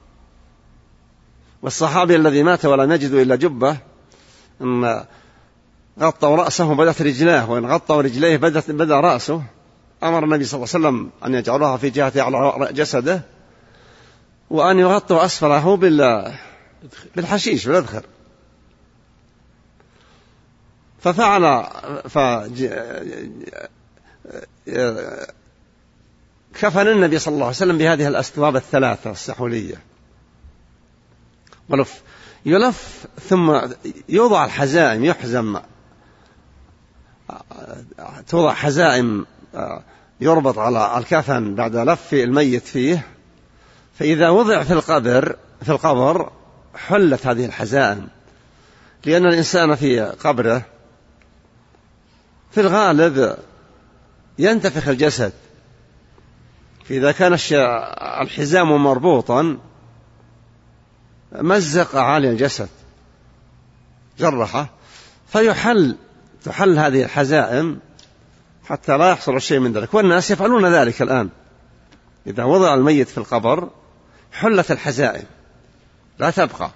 والصحابي الذي مات ولم يجدوا إلا جبة، إن غطوا رأسه بدت رجلاه، وإن غطوا رجليه بدت بدأ رأسه، أمر النبي صلى الله عليه وسلم أن يجعلوها في جهة على جسده، وأن يغطوا أسفله بالحشيش بالأذخر. ففعل كفن النبي صلى الله عليه وسلم بهذه الأثواب الثلاثة السحولية، ولف يلف ثم يوضع الحزائم، يحزم، توضع حزائم يربط على الكفن بعد لف الميت فيه. فإذا وضع في القبر في القبر حلت هذه الحزائم، لأن الإنسان في قبره في الغالب ينتفخ الجسد، فإذا كان الحزام مربوطا مزق عالي الجسد جرحه، فيحل تحل هذه الحزائم حتى لا يحصل شيء من ذلك. والناس يفعلون ذلك الآن، إذا وضع الميت في القبر حلت الحزائم لا تبقى.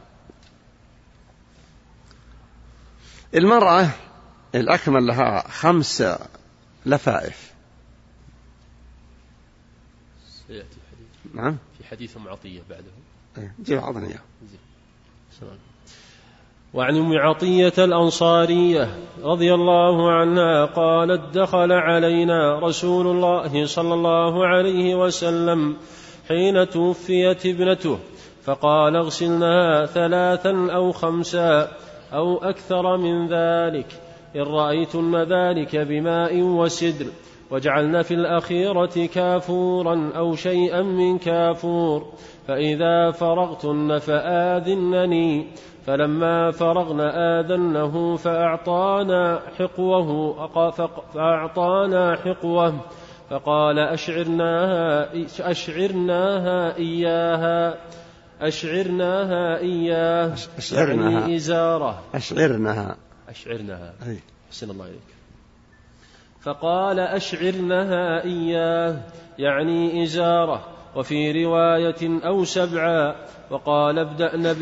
المرأة الأكمل لها خمس لفائف. سيأتي الحديث. نعم، في حديث أم عطية بعده. جيب عضنا إياه. وعن أم عطية الأنصارية رضي الله عنها قالت: دخل علينا رسول الله صلى الله عليه وسلم حين توفيت ابنته، فقال: اغسلنها ثلاثا أو خمسا أو أكثر من ذلك، إن رأيتن ذلك بماء وسدر، واجعلن في الأخيرة كافورا أو شيئا من كافور، فإذا فرغتن فآذنني. فلما فرغنا آذنه فأعطانا حقوه فأعطانا حقوه فقال: أشعرناها, أشعرناها إياها أشعرناها إياه أشعرناها يعني إزارة أشعرناها أشعرناها حسن الله إليك. فقال: أشعرنها إياه يعني إزارة. وفي رواية أو سبعا. وقال: ابدأن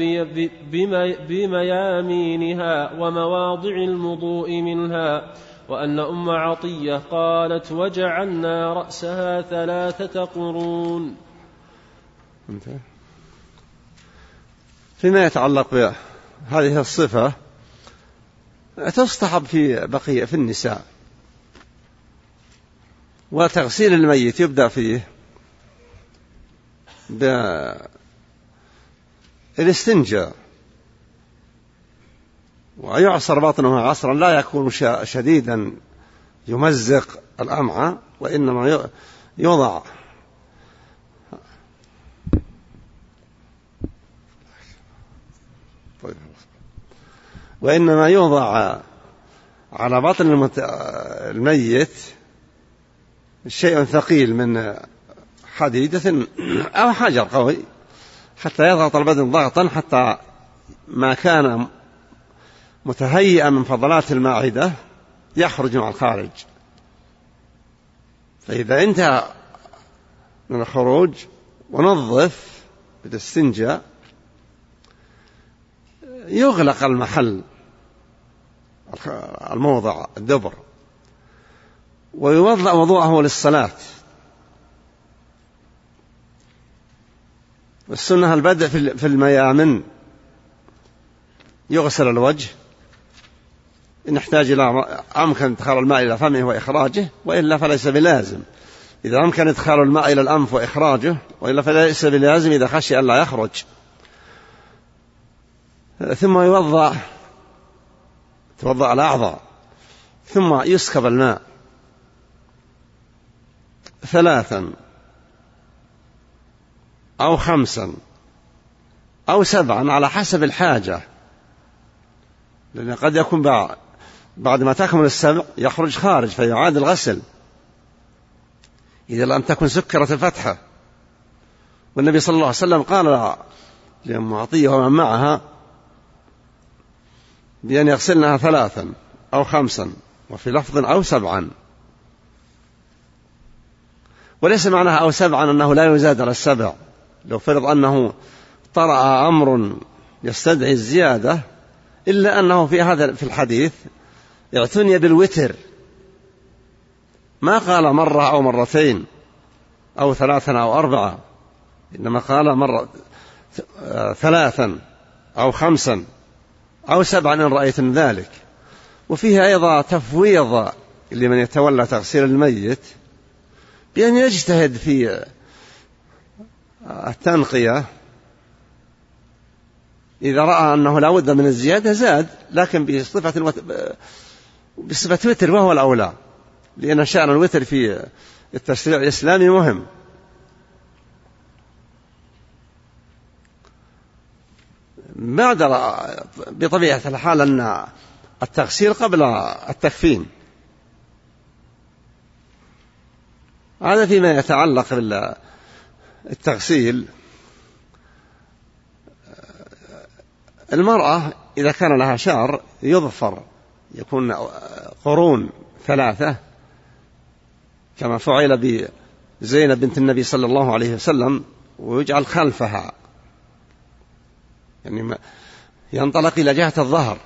بميامينها ومواضع المضوء منها. وأن أم عطية قالت: وجعلنا رأسها ثلاثة قرون. فيما يتعلق بهذه الصفة تستحب في بقية في النساء. وتغسيل الميت يبدأ فيه بالاستنجاء، ويعصر باطنه عصرا لا يكون شديدا يمزق الأمعاء، وإنما يوضع وإنما يوضع على باطن الميت شيء ثقيل من حديدة أو حجر قوي حتى يضغط البدن ضغطا حتى ما كان متهيئا من فضلات المعدة يخرج مع الخارج. فإذا انتهى من الخروج ونظف بالاستنجاء يغلق المحل الموضع الدبر، ويوضأ وضوءه للصلاة. والسنة البدء في الميامن، يغسل الوجه إن احتاج إلى أمكن إدخال الماء إلى فمه وإخراجه، وإلا فليس بلازم. إذا أمكن إدخال الماء إلى الأنف وإخراجه، وإلا فليس بلازم إذا خشي أن لا يخرج. ثم يوضأ توضأ الأعضاء، ثم يسكب الماء ثلاثا أو خمسا أو سبعا على حسب الحاجة، لأن قد يكون بعد ما تكمل السبع يخرج خارج فيعاد الغسل إذا لم تكن سكرة الفتحة. والنبي صلى الله عليه وسلم قال لأم عطية ومن معها بأن يغسلنها ثلاثا أو خمسا، وفي لفظ أو سبعا. وليس معناها أو سبعا أنه لا يزاد على السبع، لو فرض أنه طرأ أمر يستدعي الزيادة، إلا أنه في هذا في الحديث اعتني بالوتر، ما قال مرة أو مرتين أو ثلاثا أو أربعة، إنما قال مرة ثلاثا أو خمسا أو سبعا إن رأيتم ذلك. وفيه أيضا تفويض لمن يتولى تغسيل الميت بأن يجتهد في التنقية، إذا رأى أنه لا بد من الزيادة زاد، لكن بصفة بصفة وتر، وهو الأولى، لأن شأن الوتر في التشريع الإسلامي مهم. بعد بطبيعة الحال أن التغسيل قبل التكفين، هذا فيما يتعلق بالتغسيل. المرأة إذا كان لها شعر يظفر، يكون قرون ثلاثة كما فعل بزينب بنت النبي صلى الله عليه وسلم، ويجعل خلفها، يعني ينطلق إلى جهة الظهر،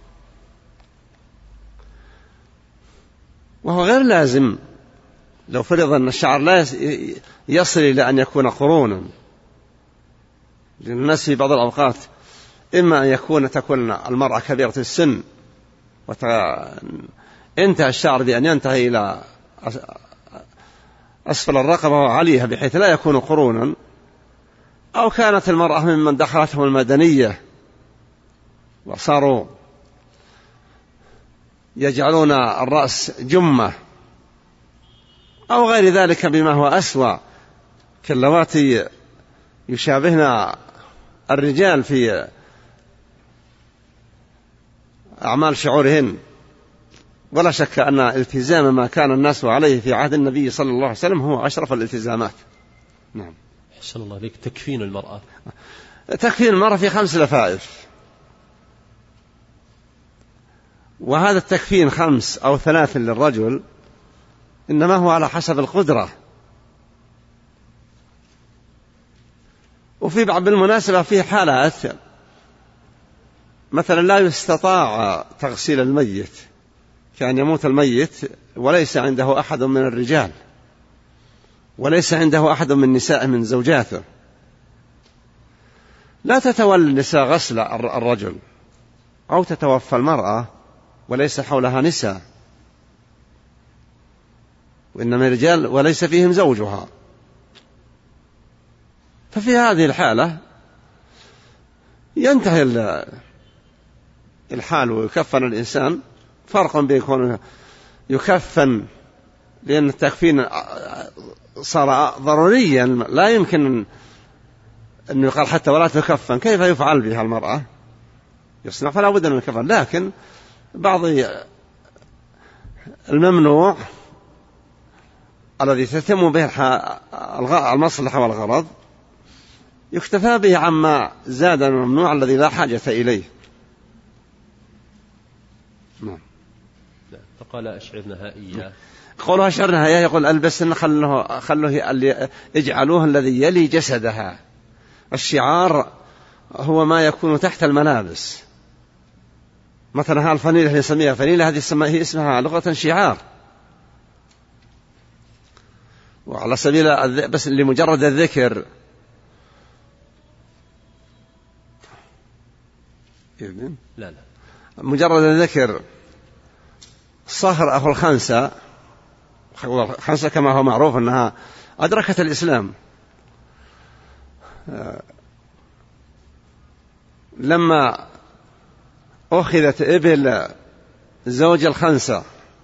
وهو غير لازم لو فرض أن الشعر لا يصل إلى أن يكون قرونا، لأن الناس في بعض الأوقات إما أن يكون تكون المرأة كبيرة السن وانتهى الشعر بأن ينتهي إلى أسفل الرقبة وعليها بحيث لا يكون قرونا، أو كانت المرأة ممن دخلتهم المدنية وصاروا يجعلون الرأس جمة، أو غير ذلك بما هو أسوأ كاللواتي يشابهن الرجال في أعمال شعورهن. ولا شك أن التزام ما كان الناس عليه في عهد النبي صلى الله عليه وسلم هو أشرف الالتزامات. نعم. أحسن الله عليك. تكفين المرأة، تكفين المرأة في خمس لفائف، وهذا التكفين خمس أو ثلاث للرجل إنما هو على حسب القدرة. وفي بعض بالمناسبة في حالات مثلا لا يستطاع تغسيل الميت، كان يموت الميت وليس عنده أحد من الرجال، وليس عنده أحد من نساء من زوجاته، لا تتولى النساء غسل الرجل، أو تتوفى المرأة وليس حولها نساء، وإنما الرجال وليس فيهم زوجها. ففي هذه الحالة ينتهي الحال ويكفن الإنسان. فرق بين يكفن لأن التكفين صار ضروريا، لا يمكن أن يقال حتى ولا تكفن، كيف يفعل بها المرأة؟ يصنع فلا بد من الكفن. لكن بعض الممنوع الذي تتم به المصلحة والغرض يكتفى به عما زاد الممنوع الذي لا حاجة إليه. نعم. فقال أشعرنها إياه، قولها أشعرنها إياه، يقول ألبسن خلوه, خلوه اجعلوه الذي يلي جسدها. الشعار هو ما يكون تحت الملابس، مثلا هالفنيلة نسميها فنيلة، هذه هي اسمها لغة شعار، وعلى سبيل بس لمجرد الذكر لا لا مجرد الذكر صهر أخو الخنسة، الخنسة كما هو معروف أنها أدركت الإسلام، لما أخذت إبل زوج الخنسة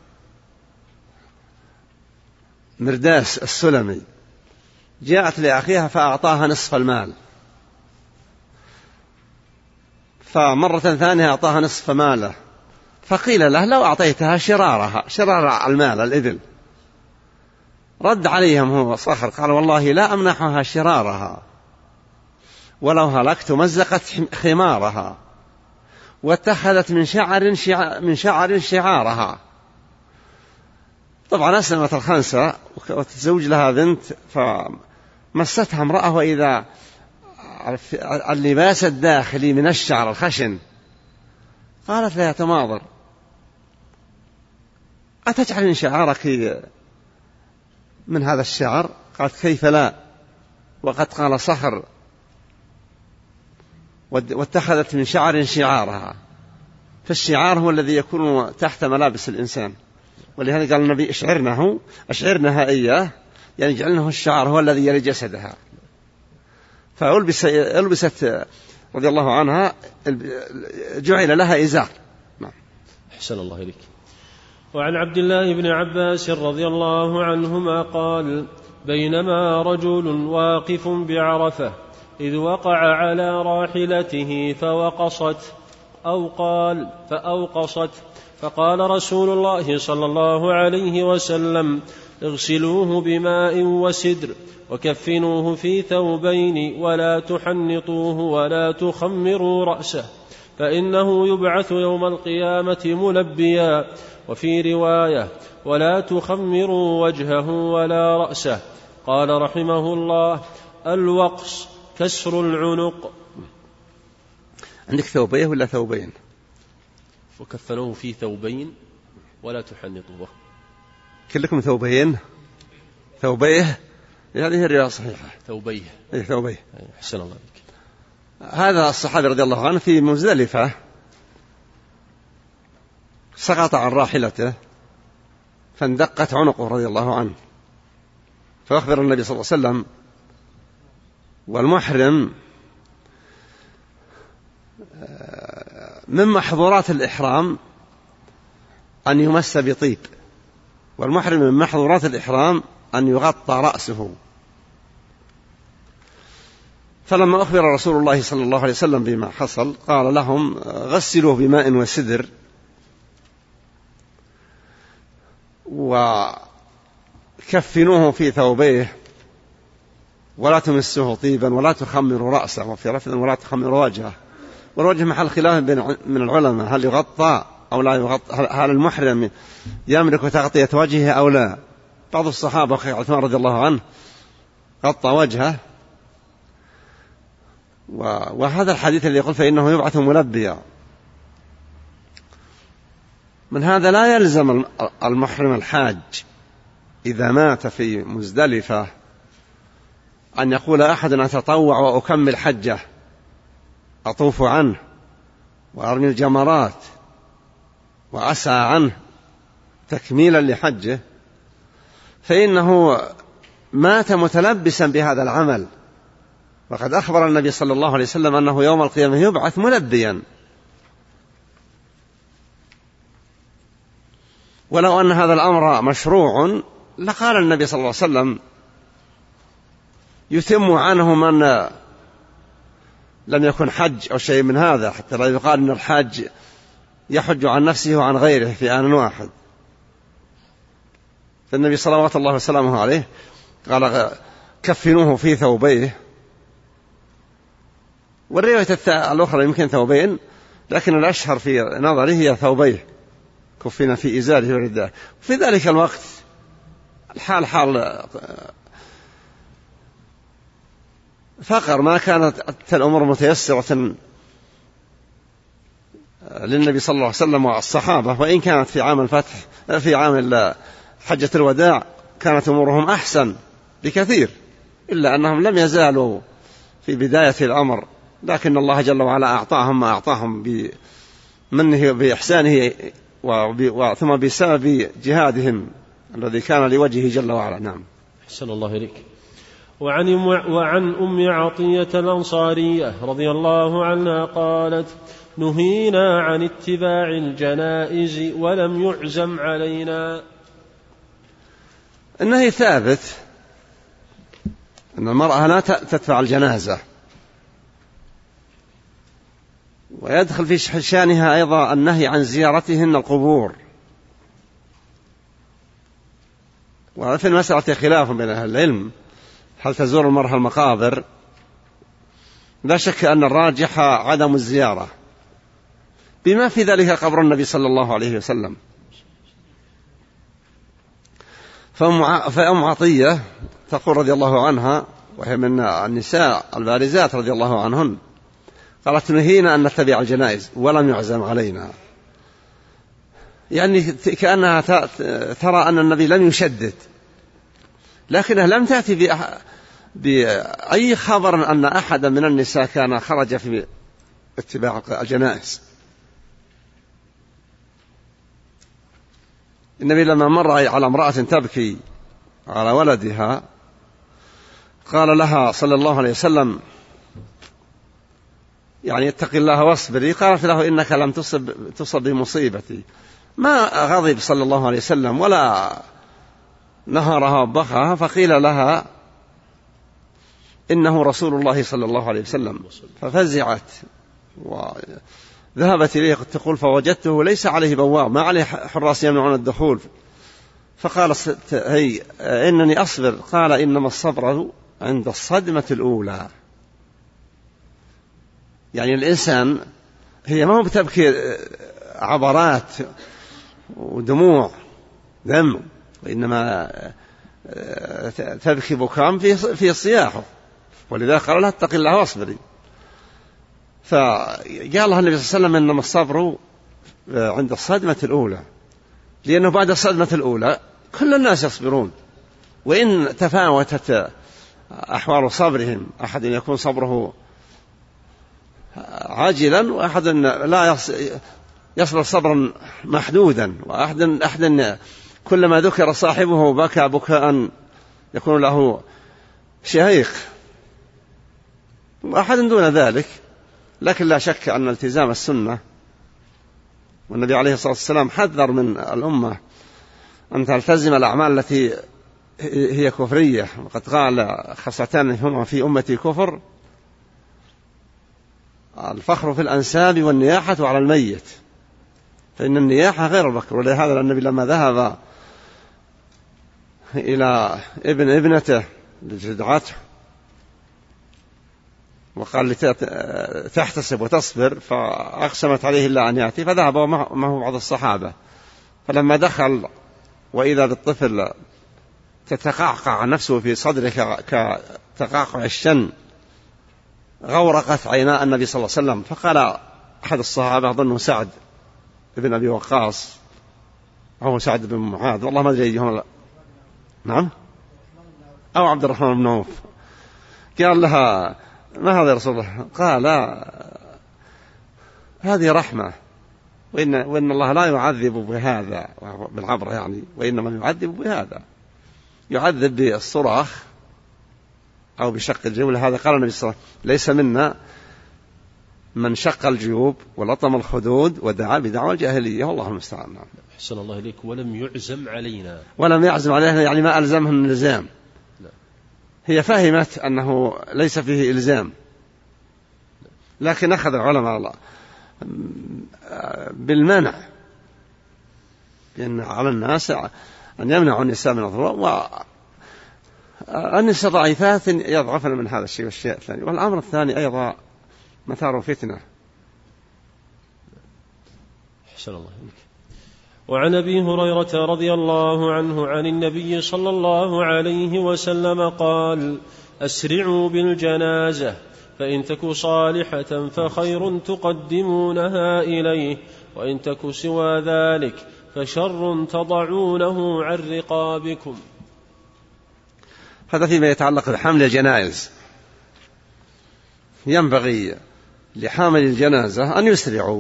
مرداس السلمي جاءت لأخيها فأعطاها نصف المال، فمرة ثانية أعطاها نصف ماله، فقيل له لو أعطيتها شرارها شرار المال الإبل، رد عليهم هو صخر قال والله لا أمنحها شرارها، ولو هلكت مزقت خمارها واتخذت من شعر شع... من شعر شعارها. طبعا أسلمت الخنسة وتزوج لها بنت، فمستها امرأة وإذا اللباس الداخلي من الشعر الخشن، قالت لها تماضر أتجعلين شعارك من هذا الشعر؟ قالت كيف لا، وقد قال صخر واتخذت من شعر شعارها، فالشعار هو الذي يكون تحت ملابس الإنسان، ولهذا قال النبي اشعرنه اشعرنها إياه، يعني جعلنه الشعر هو الذي يلي جسدها. فألبست رضي الله عنها جعل لها إزار. أحسن الله إليك. وعن عبد الله بن عباس رضي الله عنهما قال بينما رجل واقف بعرفة إذ وقع على راحلته فوقصت أو قال فأوقصت، فقال رسول الله صلى الله عليه وسلم اغسلوه بماء وسدر وكفنوه في ثوبين ولا تحنطوه ولا تخمروا رأسه فإنه يبعث يوم القيامة ملبيا، وفي رواية ولا تخمروا وجهه ولا رأسه. قال رحمه الله الوقص كسر العنق. عندك ثوبيه ولا ثوبين؟ وكفنوه في ثوبين ولا تحنطوه. كلكم ثوبين ثوبيه، هذه الرواية صحيحة. ثوبيه إيه ثوبيه. أحسن الله عليك. هذا الصحابي رضي الله عنه في مزدلفة سقط عن راحلته فاندقت عنقه رضي الله عنه، فأخبر النبي صلى الله عليه وسلم. والمحرم من محظورات الإحرام أن يمس بطيب، والمحرم من محظورات الإحرام أن يغطى رأسه. فلما أخبر رسول الله صلى الله عليه وسلم بما حصل قال لهم غسلوه بماء وسدر وكفنوه في ثوبيه ولا تمسوه طيبا ولا تخمروا رأسه، وفي لفظ ولا تخمروا وجهه. والوجه محل خلاف من العلماء هل يغطى أو لا يغطى، هل المحرم يملك تغطية وجهه أو لا. بعض الصحابة أخي عثمان رضي الله عنه غطى وجهه، وهذا الحديث اللي يقول فإنه يبعث ملبيا. من هذا لا يلزم المحرم الحاج إذا مات في مزدلفة أن يقول أحد أتطوع وأكمل حجه، أطوف عنه وأرمي الجمرات وأسعى عنه تكميلا لحجه، فإنه مات متلبسا بهذا العمل. وقد أخبر النبي صلى الله عليه وسلم أنه يوم القيامة يبعث ملبيا. ولو أن هذا الأمر مشروع لقال النبي صلى الله عليه وسلم يتم عنه من لم يكن حج أو شيء من هذا، حتى لا يقال أن الحاج يحج عن نفسه وعن غيره في آن واحد. فالنبي صلوات الله وسلامه عليه قال كفنوه في ثوبيه، والرواية الأخرى يمكن ثوبين، لكن الأشهر في نظري هي ثوبيه كفنا في إزاره ورداه. في ذلك الوقت الحال حال فقر، ما كانت الأمور متيسرة للنبي صلى الله عليه وسلم والصحابة، وإن كانت في عام الفتح في عام حجة الوداع كانت أمورهم أحسن بكثير، إلا أنهم لم يزالوا في بداية الأمر، لكن الله جل وعلا أعطاهم ما أعطاهم بمنه بإحسانه ثم بسبب جهادهم الذي كان لوجهه جل وعلا. نعم. أحسن الله إليك. وعن وعن أم عطية الأنصارية رضي الله عنها قالت: نهينا عن اتباع الجنائز ولم يعزم علينا. النهي ثابت أن المرأة لا تتبع الجنازة، ويدخل في شأنها أيضا النهي عن زيارتهن القبور. وفي المسألة خلاف بين أهل العلم هل تزور المرأة المقابر. لا شك أن الراجح عدم الزيارة، بما في ذلك قبر النبي صلى الله عليه وسلم. فأم عطية تقول رضي الله عنها، وهي من النساء البارزات رضي الله عنهن، قالت: نهينا أن نتبع الجنائز ولم يعزم علينا، يعني كأنها ترى أن النبي لم يشدد، لكنها لم تأتي بأي خبر أن أحدا من النساء كان خرج في اتباع الجنائز. النبي لما مر على امرأة تبكي على ولدها قال لها صلى الله عليه وسلم: يعني اتق الله واصبري. قالت له: إنك لم تصب, تصب بمصيبتي. ما غضب صلى الله عليه وسلم ولا نهرها وبخها، فقيل لها: إنه رسول الله صلى الله عليه وسلم. ففزعت وذهبت إليه تقول: فوجدته ليس عليه بواب، ما عليه حراس يمنعون الدخول. فقالت: هي إنني أصبر. قال: إنما الصبر عند الصدمة الأولى. يعني الإنسان هي ما هو بتبكي عبرات ودموع دم، وإنما تبكي بكام في في صياحه، ولذا قال لها: اتق الله واصبري. فقال الله النبي صلى الله عليه وسلم: إنما الصبر عند الصدمة الأولى، لأنه بعد الصدمة الأولى كل الناس يصبرون، وإن تفاوتت أحوال صبرهم، أحد يكون صبره عاجلا وأحد لا يصبر صبرا محدودا، وأحد أحد كلما ذكر صاحبه بكى بكاء يكون له شهيق، وأحد دون ذلك. لكن لا شك أن التزام السنة، والنبي عليه الصلاة والسلام حذر من الأمة أن تلتزم الأعمال التي هي كفرية، وقد قال: خصلتان هما في أمتي كفر: الفخر في الأنساب والنياحة على الميت. فإن النياحة غير البكر، ولهذا النبي لما ذهب إلى ابن ابنته لجدعته وقال تحتسب وتصبر، فأقسمت عليه إلا أن يأتي، فذهب معه بعض الصحابة. فلما دخل وإذا بالطفل تتقعقع نفسه في صدره كتقعقع الشن، غورقت عيناء النبي صلى الله عليه وسلم. فقال أحد الصحابة، أظنه سعد بن أبي وقاص أو سعد بن معاذ، والله ما أدري أيهما، نعم، أو عبد الرحمن بن عوف، قال لها: ما هذا يا رسول الله؟ قال: هذه رحمة، وإن, وإن الله لا يعذب بهذا بالعبرة يعني، وإنما يعذب بهذا، يعذب بالصراخ أو بشق الجيوب. لهذا قال النبي صلى الله عليه وسلم: ليس منا من شق الجيوب ولطم الخدود ودعا بدعوى الجاهلية، والله المستعان. أحسن الله إليك. ولم يعزم علينا، ولم يعزم علينا يعني ما ألزمهم الإلزام. هي فهمت أنه ليس فيه إلزام، لكن أخذ العلماء الله بالمنع، لأن على الناس أن يمنعوا النساء من الضرورة، والنساء ضعيفات يضعفن من هذا الشيء والشيء الثاني. والأمر الثاني أيضا مثار فتنة. أحسن الله إليك. وعن أبي هريرة رضي الله عنه عن النبي صلى الله عليه وسلم قال: أسرعوا بالجنازة فإن تك صالحة فخير تقدمونها إليه، وإن تك سوى ذلك فشر تضعونه عن رقابكم. هذا فيما يتعلق بحمل الجنائز. ينبغي لحامل الجنازة أن يسرعوا،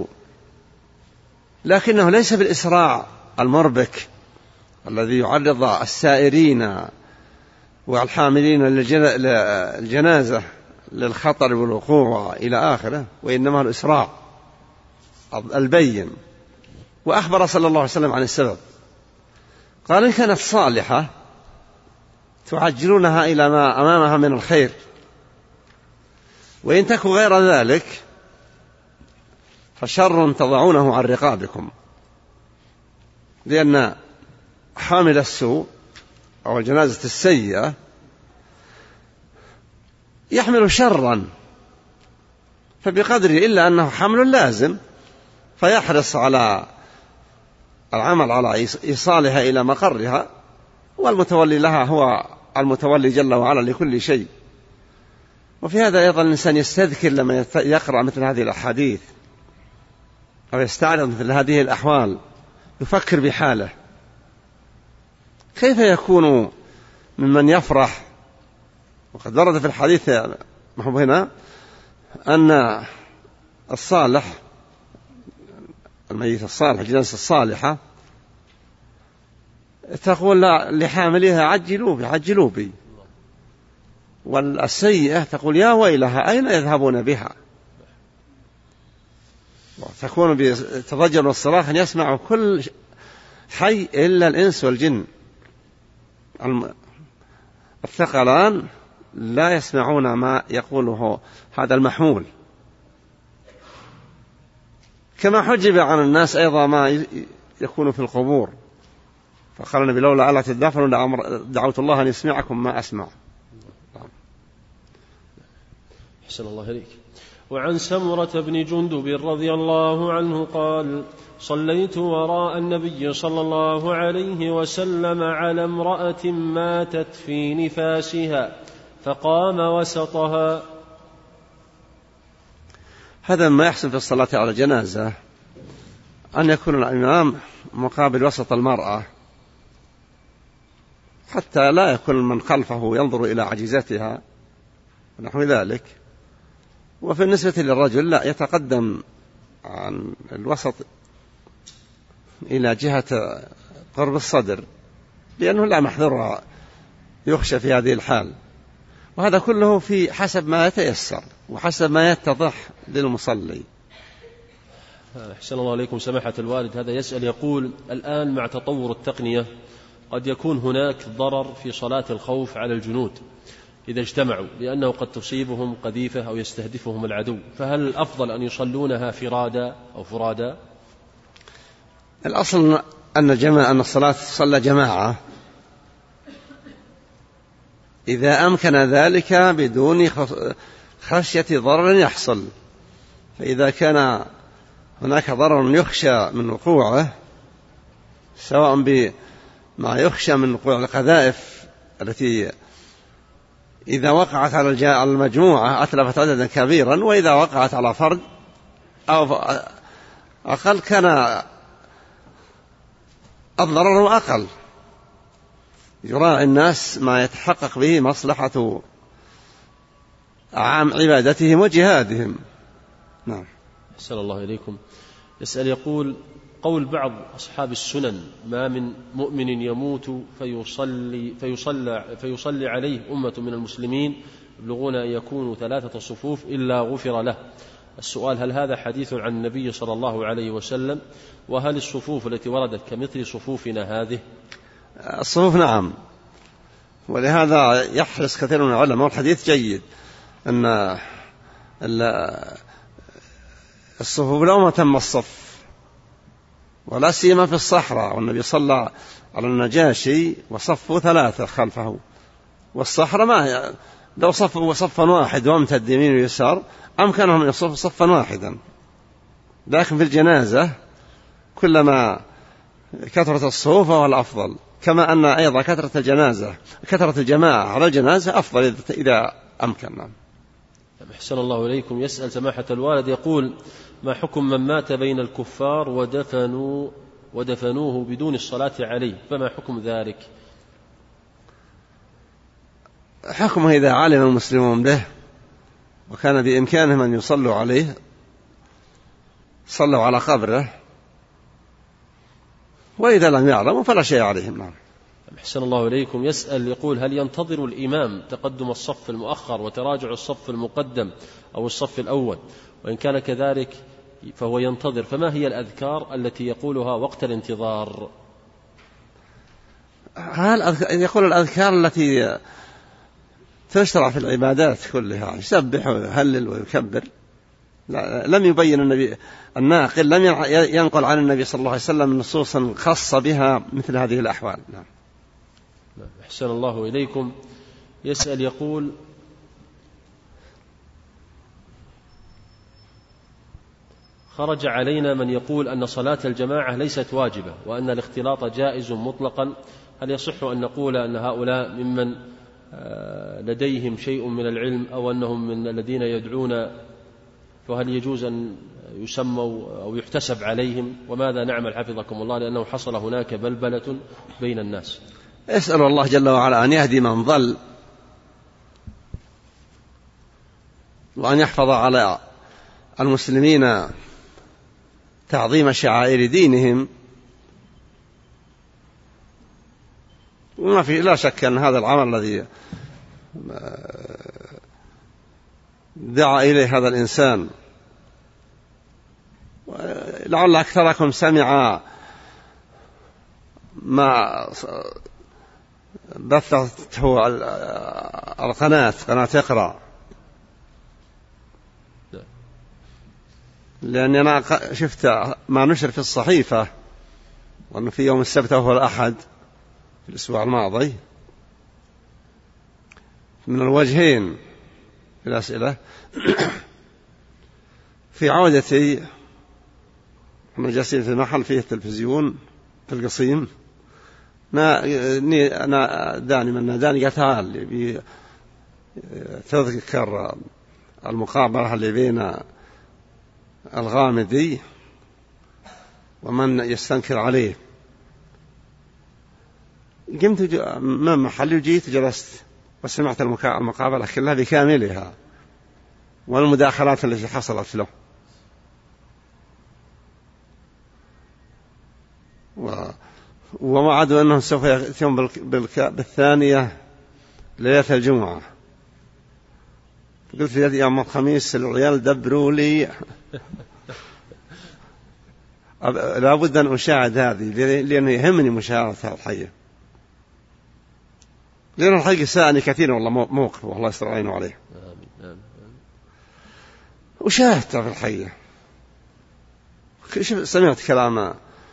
لكنه ليس بالإسراع المربك الذي يعرض السائرين والحاملين للجنازة للخطر والوقوع إلى آخره، وإنما الإسراع البين. وأخبر صلى الله عليه وسلم عن السبب، قال: إن كانت صالحة تعجلونها إلى ما أمامها من الخير، وإن تكن غير ذلك فشر تضعونه عن رقابكم. لأن حامل السوء أو الجنازة السيئة يحمل شرا، فبقدر إلا أنه حمل لازم، فيحرص على العمل على إيصالها إلى مقرها، والمتولي لها هو المتولي جل وعلا لكل شيء. وفي هذا أيضا الإنسان يستذكر لما يقرأ مثل هذه الأحاديث أو يستعرض مثل هذه الأحوال، يفكر بحاله، كيف يكون ممن يفرح. وقد ورد في الحديث محب هنا أن الصالح الميت الصالح الجنازة الصالحة تقول لحاملها: عجلوا بي عجلوا بي، والسيئة تقول: يا ويلها أين يذهبون بها. تكون بتضجر والصراخ أن يسمع كل حي إلا الإنس والجن، الثقلان لا يسمعون ما يقوله هذا المحمول. كما حجب عن الناس أيضا ما يكون في القبور، فقال النبي: لولا ألا تدفنوا دعوت الله أن يسمعكم ما أسمع. أحسن الله إليك. وعن سمرة بن جندب رضي الله عنه قال: صليت وراء النبي صلى الله عليه وسلم على امرأة ماتت في نفاسها فقام وسطها. هذا ما يحسن في الصلاة على الجنازة، أن يكون الإمام مقابل وسط المرأة، حتى لا يكون من خلفه ينظر إلى عجزتها ونحو ذلك. وفي النسبة للرجل لا، يتقدم عن الوسط إلى جهة قرب الصدر، لأنه لا محذور يخشى في هذه الحال. وهذا كله في حسب ما يتيسر وحسب ما يتضح للمصلي. أحسن الله عليكم سماحة الوالد. هذا يسأل يقول: الآن مع تطور التقنية قد يكون هناك ضرر في صلاة الخوف على الجنود إذا اجتمعوا، لأنه قد تصيبهم قذيفة أو يستهدفهم العدو، فهل الأفضل أن يصلونها فرادا أو فرادا؟ الأصل أن الجماعة أن الصلاة تصلى جماعة إذا أمكن ذلك بدون خشية ضرر يحصل. فإذا كان هناك ضرر يخشى من وقوعه، سواء بما يخشى من وقوع القذائف التي إذا وقعت على المجموعة أتلفت عددا كبيرا، وإذا وقعت على فرد أو أقل كان الضرر أقل. يراعي الناس ما يتحقق به مصلحة عام عبادتهم وجهادهم. نعم. أحسن الله إليكم. يسأل يقول: قول بعض أصحاب السنن: ما من مؤمن يموت فيصلي, فيصلي, فيصلي عليه أمة من المسلمين يبلغون أن يكونوا ثلاثة صفوف إلا غفر له. السؤال: هل هذا حديث عن النبي صلى الله عليه وسلم؟ وهل الصفوف التي وردت كمثل صفوفنا هذه؟ الصفوف نعم، ولهذا يحرص كثير من العلماء، والحديث جيد، أن الصفوف لو ما تم الصف، ولا سيما في الصحراء، والنبي صلى على النجاشي وصفوا ثلاثة خلفه، والصحراء ما لو صفوا صفا واحد وامتد يمين ويسار أمكنهم أن يصفوا صفا واحدا. لكن في الجنازة كلما كثرة الصفوف هو الأفضل، كما أن أيضا كثرة الجنازة كثرة الجماعة على الجنازة أفضل إذا أمكن. أحسن الله إليكم. يسأل سماحة الوالد يقول: ما حكم من مات بين الكفار ودفنوا ودفنوه بدون الصلاة عليه، فما حكم ذلك؟ حكمه إذا علم المسلمون به وكان بإمكانهم أن يصلوا عليه صلوا على قبره، وإذا لم يعلموا فلا شيء عليهم. نعم. أحسن الله إليكم. يسأل يقول: هل ينتظر الإمام تقدم الصف المؤخر وتراجع الصف المقدم أو الصف الأول؟ وإن كان كذلك فهو ينتظر، فما هي الأذكار التي يقولها وقت الانتظار؟ يقول الأذكار التي تشرع في العبادات كلها، يسبح ويهلل ويكبر. لم يبين النبي الناقل لم ينقل عن النبي صلى الله عليه وسلم نصوصا خاصة بها مثل هذه الأحوال. نعم. أحسن الله إليكم. يسأل يقول: خرج علينا من يقول أن صلاة الجماعة ليست واجبة وأن الاختلاط جائز مطلقا، هل يصح أن نقول أن هؤلاء ممن لديهم شيء من العلم أو أنهم من الذين يدعون، فهل يجوز أن يسموا أو يحتسب عليهم؟ وماذا نعمل حفظكم الله لأنه حصل هناك بلبلة بين الناس؟ اسأل الله جل وعلا أن يهدي من ضل، وأن يحفظ على المسلمين تعظيم شعائر دينهم. وما في لا شك أن هذا العمل الذي دعا إليه هذا الإنسان، لعل أكثركم سمع ما بثته القناة قناة اقرأ، لأني أنا شفت ما نشر في الصحيفة وأنه في يوم السبت وهو الأحد في الأسبوع الماضي من الوجهين في الأسئلة في عودتي أنا جالسين في محل فيه التلفزيون في القصيم، أنا داني من ناداني قال: تعال تذكر المقابلة اللي بين الغامدي ومن يستنكر عليه. قمت من محلي وجيت جلست وسمعت المقابلة كلها بكاملها والمداخلات التي حصلت له، ووعدوا أنهم سوف يأتون بالثانية ليلة الجمعة. قلت لي يوم الخميس العيال دبروا لي لابد أن أشاهد هذه لأنه يهمني مشاهدة الحية، لأن الحقيقة ساءني كثيرا والله موقف والله يستر عينه عليه. وشاهدت في الحية، سمعت كلام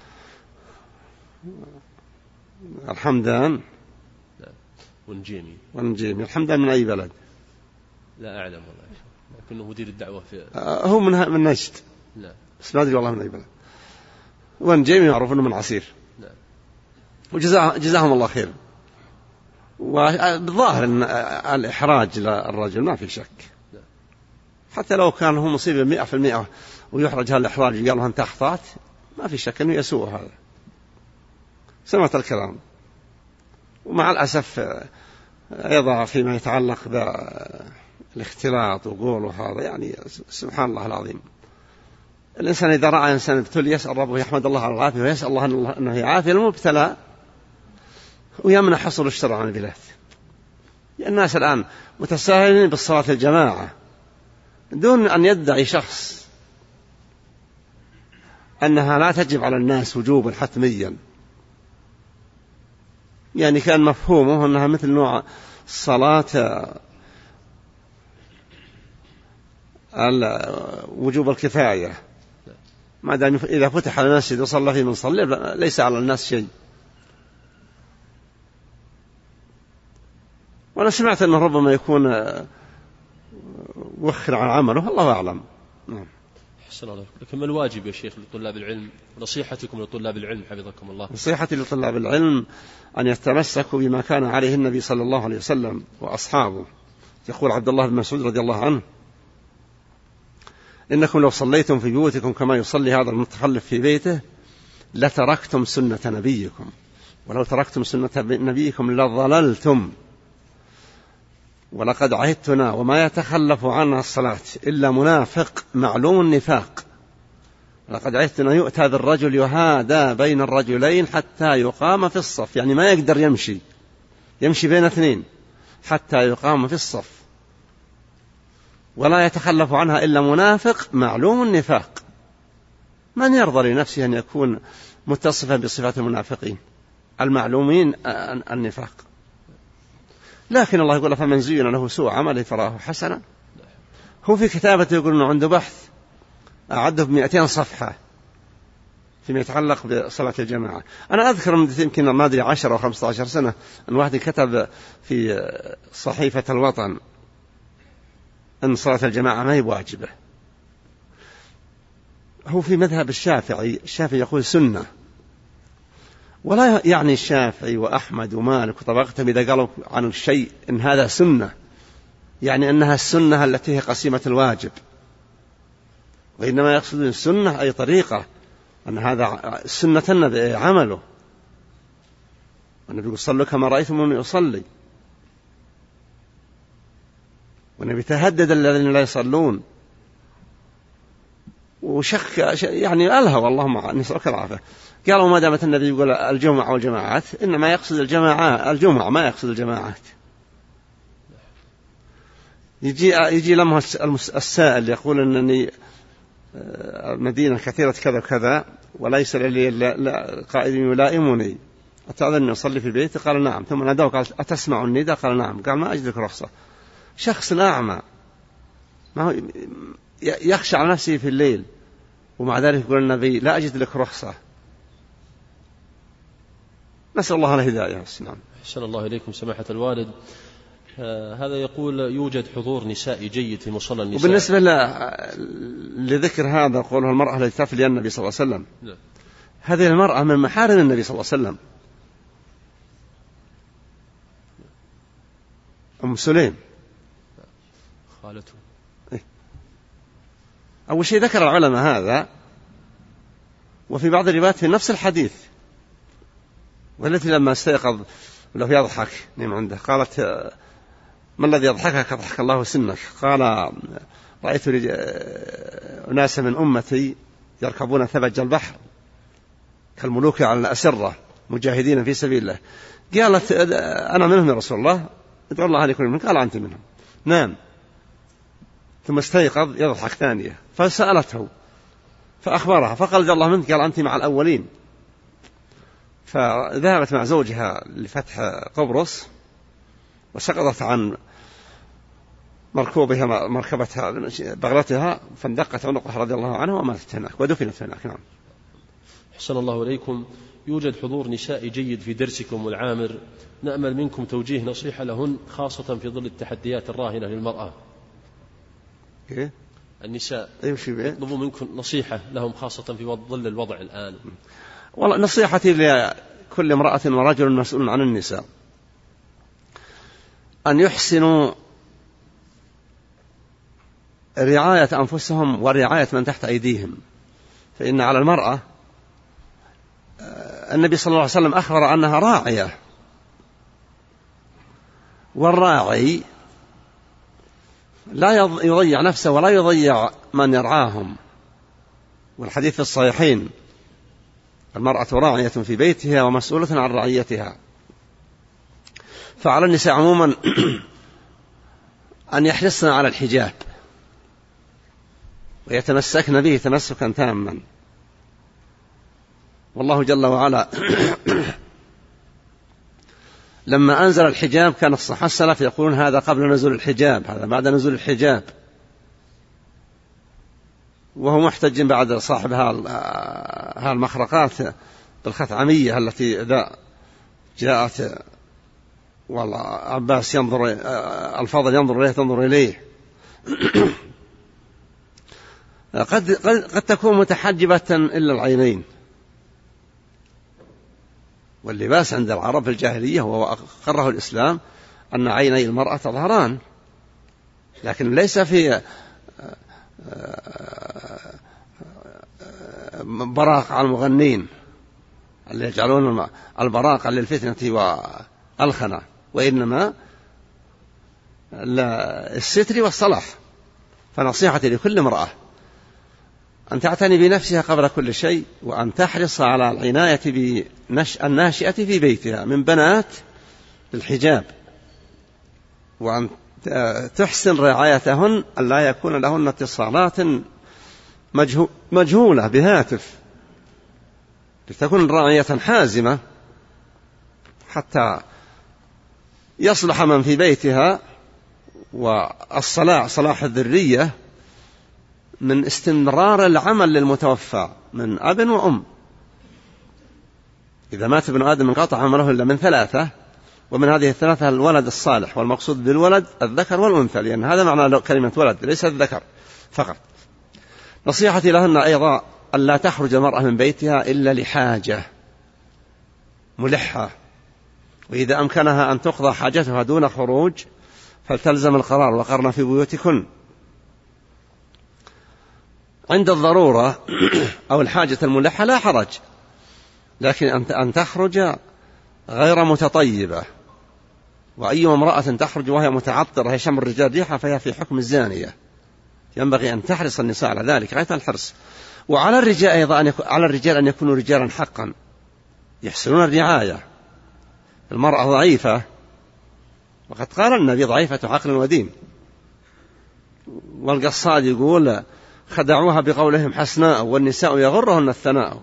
الحمدان والنجيمي والنجيمي. الحمدان من أي بلد؟ لا أعلم والله، لكنه مدير الدعوة في هو من من نجد. لا بس ما أدري والله من أي بلد. والنجيمي معروف أنه من عسير. لا. وجزاهم الله خير. وبالظاهر أن الإحراج للرجل ما في شك، حتى لو كان هو مصيبة مئة في المئة ويحرج هالإحراج وقال له أنت أخطأت، ما في شك أنه يسوء هذا. سمعت الكلام، ومع الأسف أيضا فيما يتعلق بالاختلاط وقوله هذا، يعني سبحان الله العظيم، الإنسان إذا رأى إنسان ابتلي يسأل ربه يحمد الله على العافية ويسأل الله أنه يعافي المبتلى ويمنع حصول الشر عن البلاد. الناس الآن متساهلين بالصلاة الجماعة دون أن يدعي شخص أنها لا تجب على الناس وجوبا حتميا، يعني كان مفهومه أنها مثل نوع صلاة وجوب الكفاية، ما دام إذا فتح المسجد وصلى فيه من صلى ليس على الناس شيء. وأنا سمعت أنه ربما يكون وخر عن عمله، الله أعلم. نعم. أحسن الله. لكن ما الواجب يا شيخ لطلاب العلم؟ نصيحتكم لطلاب العلم حفظكم الله. نصيحتي لطلاب العلم أن يتمسكوا بما كان عليه النبي صلى الله عليه وسلم وأصحابه. يقول عبد الله بن مسعود رضي الله عنه: إنكم لو صليتم في بيوتكم كما يصلي هذا المتخلف في بيته لتركتم سنة نبيكم، ولو تركتم سنة نبيكم لضللتم، ولقد عهدتنا وما يتخلف عنها الصلاة إلا منافق معلوم النفاق. لقد عهدتنا يؤتى بالرجل يهادى بين الرجلين حتى يقام في الصف، يعني ما يقدر يمشي يمشي بين اثنين حتى يقام في الصف، ولا يتخلف عنها إلا منافق معلوم النفاق. من يرضى لنفسه أن يكون متصفا بصفات المنافقين المعلومين النفاق؟ لكن الله يقول فمن زين له سوء عمله فراه حسنا. هو في كتابته يقول أنه عنده بحث أعده بمئتين صفحة فيما يتعلق بصلاة الجماعة. أنا أذكر من يمكن ما أدري عشر أو خمسة عشر سنة أن واحد كتب في صحيفة الوطن أن صلاة الجماعة ما هي واجبة. هو في مذهب الشافعي، الشافعي يقول سنة، ولا يعني الشافعي وأحمد ومالك وطبقتهم إذا قالوا عن الشيء إن هذا سنة يعني أنها السنة التي هي قسيمة الواجب، وإنما يقصدون السنة أي طريقة، أن هذا سنة النبي عمله، والنبي يقول صلوا كما رأيتموني أصلي، والنبي تهدد الذين لا يصلون وشك يعني ألهى اللهم نسألك العافية. قالوا ما دامت النبي يقول الجمعة والجماعات إنما يقصد الجماعة الجمعة ما يقصد الجماعات. يجي يجي لما السائل يقول أنني مدينة كثيرة كذا وكذا وليس لي قائد يلائمني أتأذن أصلي في بيتي؟ قال نعم. ثم ناداه قال أتسمع النداء؟ قال نعم. قال ما أجدك رخصة. شخص أعمى ما هو يخشى على نفسه في الليل ومع ذلك يقول النبي لا أجد لك رخصة. نسأل الله الهداية. نعم. أحسن الله إليكم سماحة الوالد. آه هذا يقول يوجد حضور نسائي جيد في مصلى النساء. وبالنسبة لذكر هذا قوله المرأة التي تفلي النبي صلى الله عليه وسلم، لا. هذه المرأة من محارم النبي صلى الله عليه وسلم. أم سليم خالته. أول شيء ذكر العلماء هذا، وفي بعض الروايات في نفس الحديث، والتي لما استيقظ له يضحك نيم عنده قالت ما الذي يضحكك؟ ضحك الله سنك. قال رأيت أناس من أمتي يركبون ثبج البحر كالملوك على الأسرة مجاهدين في سبيل الله. قالت أنا منهم يا رسول الله، ادعو الله لكل منهم. قال أنت منهم. نعم. ثم استيقظ يضحك ثانية فسألته فأخبرها فقال الله منك؟ قال أنت مع الأولين. فذهبت مع زوجها لفتح قبرص وسقطت عن مركوبها مركبتها بغلتها فاندقت عنقها رضي الله عنها وماتت هناك ودفنت هناك. نعم. أحسن الله إليكم. يوجد حضور نسائي جيد في درسكم والعامر، نأمل منكم توجيه نصيحة لهن خاصة في ظل التحديات الراهنة للمرأة. إيه؟ النساء يطلبوا منكم نصيحة لهم خاصة في ظل الوضع الآن. والله نصيحتي لكل امرأة ورجل مسؤول عن النساء أن يحسنوا رعاية أنفسهم ورعاية من تحت أيديهم، فإن على المرأة النبي صلى الله عليه وسلم أخبر أنها راعية، والراعي لا يضيع نفسه ولا يضيع من يرعاهم. والحديث في الصحيحين المرأة راعية في بيتها ومسؤولة عن رعيتها. فعلى النساء عموما أن يحرصن على الحجاب ويتمسكن به تمسكا تاما. والله جل وعلا لما أنزل الحجاب كان الصحابة السلف يقولون هذا قبل نزول الحجاب، هذا بعد نزول الحجاب، وهو محتج بعد صاحب ها المخرقات بالخثعمية التي إذا جاءت والعباس ينظر الفاضل ينظر إليه تنظر إليه قد, قد, قد تكون متحجبة إلا العينين. واللباس عند العرب في الجاهلية وأقره الإسلام أن عيني المرأة تظهران، لكن ليس في براق على المغنين اللي يجعلون البراق للفتنة والخنا، وإنما الستر والصلاح. فنصيحتي لكل امرأة أن تعتني بنفسها قبل كل شيء، وأن تحرص على العناية بالناشئة في بيتها من بنات الحجاب، وأن تحسن رعايتهن أن لا يكون لهن اتصالات مجهولة بهاتف، لتكون راعية حازمة حتى يصلح من في بيتها والصلاح صلاح الذرية من استمرار العمل للمتوفى من أب وأم. إذا مات ابن آدم انقطع عمله إلا من ثلاثة، ومن هذه الثلاثة الولد الصالح، والمقصود بالولد الذكر والأنثى، لأن هذا معنى كلمة ولد ليس الذكر فقط. نصيحتي لهن أيضا أن لا تخرج المرأة من بيتها إلا لحاجة ملحة، وإذا أمكنها أن تقضى حاجتها دون خروج فلتلزم القرار وقرن في بيوتكن. عند الضرورة أو الحاجة الملحة لا حرج، لكن أن تخرج غير متطيبة، وأي امرأة تخرج وهي متعطرة يشم الرجال ريحة فهي في حكم الزانية. ينبغي أن تحرص النساء على ذلك غاية الحرص. وعلى الرجال أيضا أن يكون على الرجال أن يكونوا رجالا حقا يحسنون الرعاية. المرأة ضعيفة، وقد قال النبي ضعيفة عقل ودين، والقصاد يقول خدعوها بقولهم حسناء والنساء يغرهن الثناء.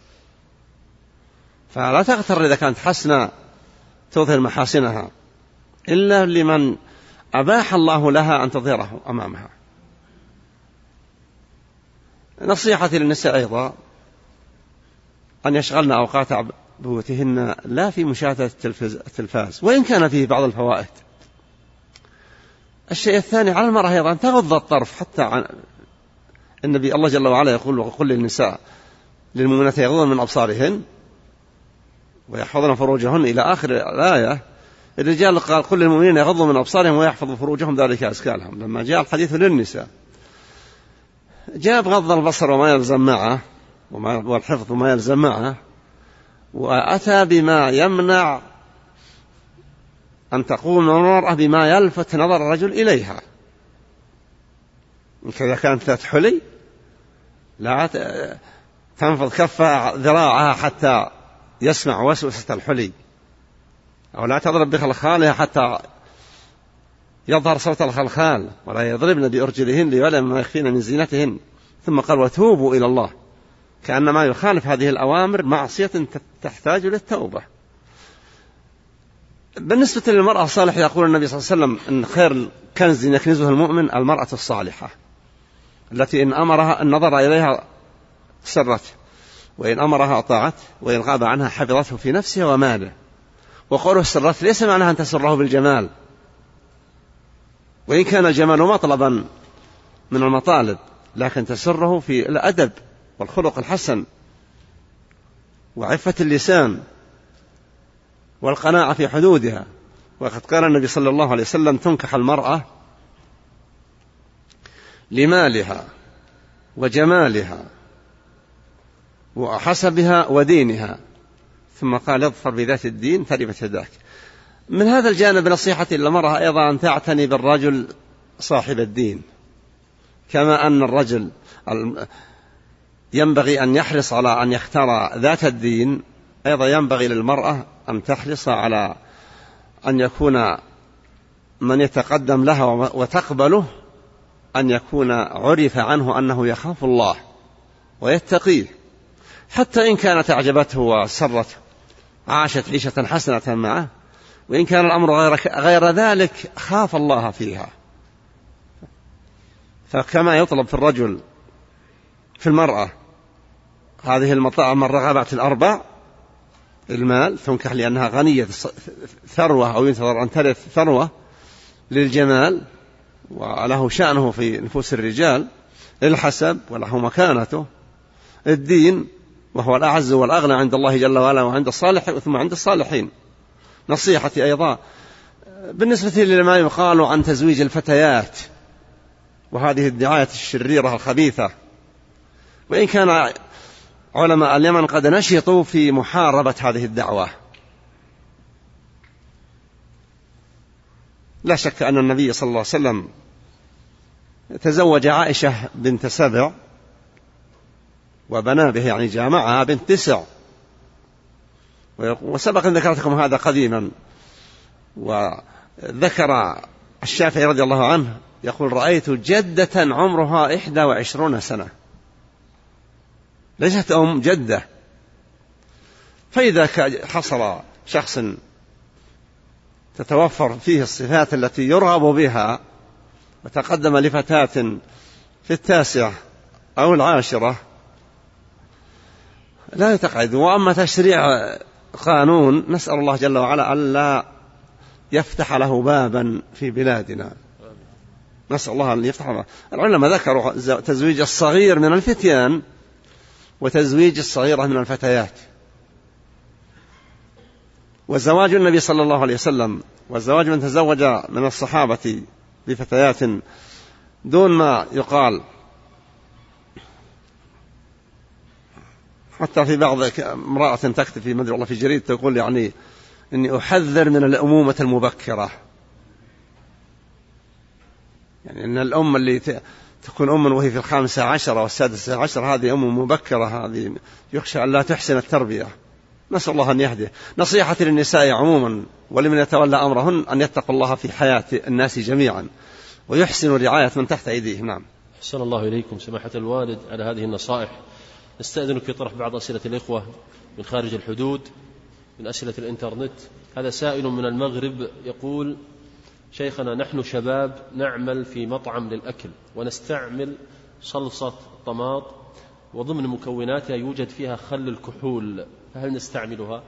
فلا تغتر إذا كانت حسناء تظهر محاسنها إلا لمن أباح الله لها أن تظهره أمامها. نصيحتي للنساء أيضا أن يشغلن أوقات بيوتهن لا في مشاهدة التلفاز، وإن كان فيه بعض الفوائد. الشيء الثاني على المرأة أيضا أن تغض الطرف، حتى عن النبي الله جل وعلا يقول وقل للنساء للمؤمنات يغضن من أبصارهن ويحفظن فروجهن إلى آخر الآية. الرجال قال قل للمؤمنين يغضوا من أبصارهم ويحفظوا فروجهم ذلك أزكى لهم. لما جاء الحديث للنساء جاء بغض البصر وما يلزم معه والحفظ وما يلزم معه، وأتى بما يمنع أن تقوم المرأة بما يلفت نظر الرجل إليها. إذا كانت ذات حلي لا تنفض كفها ذراعها حتى يسمع وسوسة الحلي، أو لا تضرب بخلخالها حتى يظهر صوت الخلخال، ولا يضربن بأرجلهن ليعلم ما يخفين من زينتهن. ثم قال وتوبوا إلى الله، كأنما يخالف هذه الأوامر معصية تحتاج للتوبة. بالنسبة للمرأة الصالحة يقول النبي صلى الله عليه وسلم إن خير كنز يكنزه المؤمن المرأة الصالحة التي إن أمرها النظر إليها سرته، وإن أمرها أطاعت، وإن غاب عنها حفظته في نفسها وماله. وقوله سرت ليس معناها أن تسره بالجمال، وإن كان الجمال مطلبا من المطالب، لكن تسره في الأدب والخلق الحسن وعفة اللسان والقناعة في حدودها. وقد قال النبي صلى الله عليه وسلم تنكح المرأة لمالها وجمالها وحسبها ودينها، ثم قال اظفر بذات الدين تربت يداك. من هذا الجانب نصيحتي للمرأة أيضا أن تعتني بالرجل صاحب الدين، كما أن الرجل ينبغي أن يحرص على أن يختار ذات الدين، أيضا ينبغي للمرأة أن تحرص على أن يكون من يتقدم لها وتقبله أن يكون عرف عنه أنه يخاف الله ويتقيه، حتى إن كانت أعجبته وسرته عاشت عيشة حسنة معه، وإن كان الأمر غير, غير ذلك خاف الله فيها. فكما يطلب في الرجل في المرأة هذه المطاعم الرغبات الأربع: المال، تنكح لأنها غنية ثروة أو ينتظر أن ترث ثروة، للجمال وله شأنه في نفوس الرجال، الحسب وله مكانته، الدين وهو الأعز والأغنى عند الله جل وعلا وعند الصالح ثم عند الصالحين. نصيحتي أيضا بالنسبة لما يقال عن تزويج الفتيات وهذه الدعاية الشريرة الخبيثة. وإن كان علماء اليمن قد نشطوا في محاربة هذه الدعوة. لا شك أن النبي صلى الله عليه وسلم تزوج عائشة بنت سبع وبنى به، يعني جامعها بنت تسع، وسبق أن ذكرت لكم هذا قديما. وذكر الشافعي رضي الله عنه يقول: رأيت جدة عمرها إحدى وعشرون سنة، ليست أم، جدة. فإذا حصل شخص تتوفر فيه الصفات التي يرغب بها وتقدم لفتاة في التاسعة أو العاشرة لا يتقعد. وأما تشريع قانون نسأل الله جل وعلا ألا يفتح له بابا في بلادنا، نسأل الله أن يفتح له. العلماء ذكروا تزويج الصغير من الفتيان وتزويج الصغيرة من الفتيات. وزواج النبي صلى الله عليه وسلم وزواج من تزوج من الصحابة بفتيات دون ما يقال، حتى في بعض امرأة تكتب في مدري الله في جريد تقول يعني إني أحذر من الأمومة المبكرة، يعني أن الأم اللي تكون أم وهي في الخامسة عشرة والسادسة عشر هذه أم مبكرة، هذه يخشى أن لا تحسن التربية. نسأل الله أن يهديه. نصيحتي للنساء عموما ولمن يتولى أمرهن أن يتقوا الله في حياة الناس جميعا ويحسنوا رعاية من تحت أيديهم. نعم. أحسن الله إليكم سماحة الوالد على هذه النصائح. نستأذنك في طرح بعض أسئلة الإخوة من خارج الحدود من أسئلة الإنترنت. هذا سائل من المغرب يقول: شيخنا، نحن شباب نعمل في مطعم للأكل ونستعمل صلصة طماط وضمن مكوناتها يوجد فيها خل الكحول، فهل نستعملها؟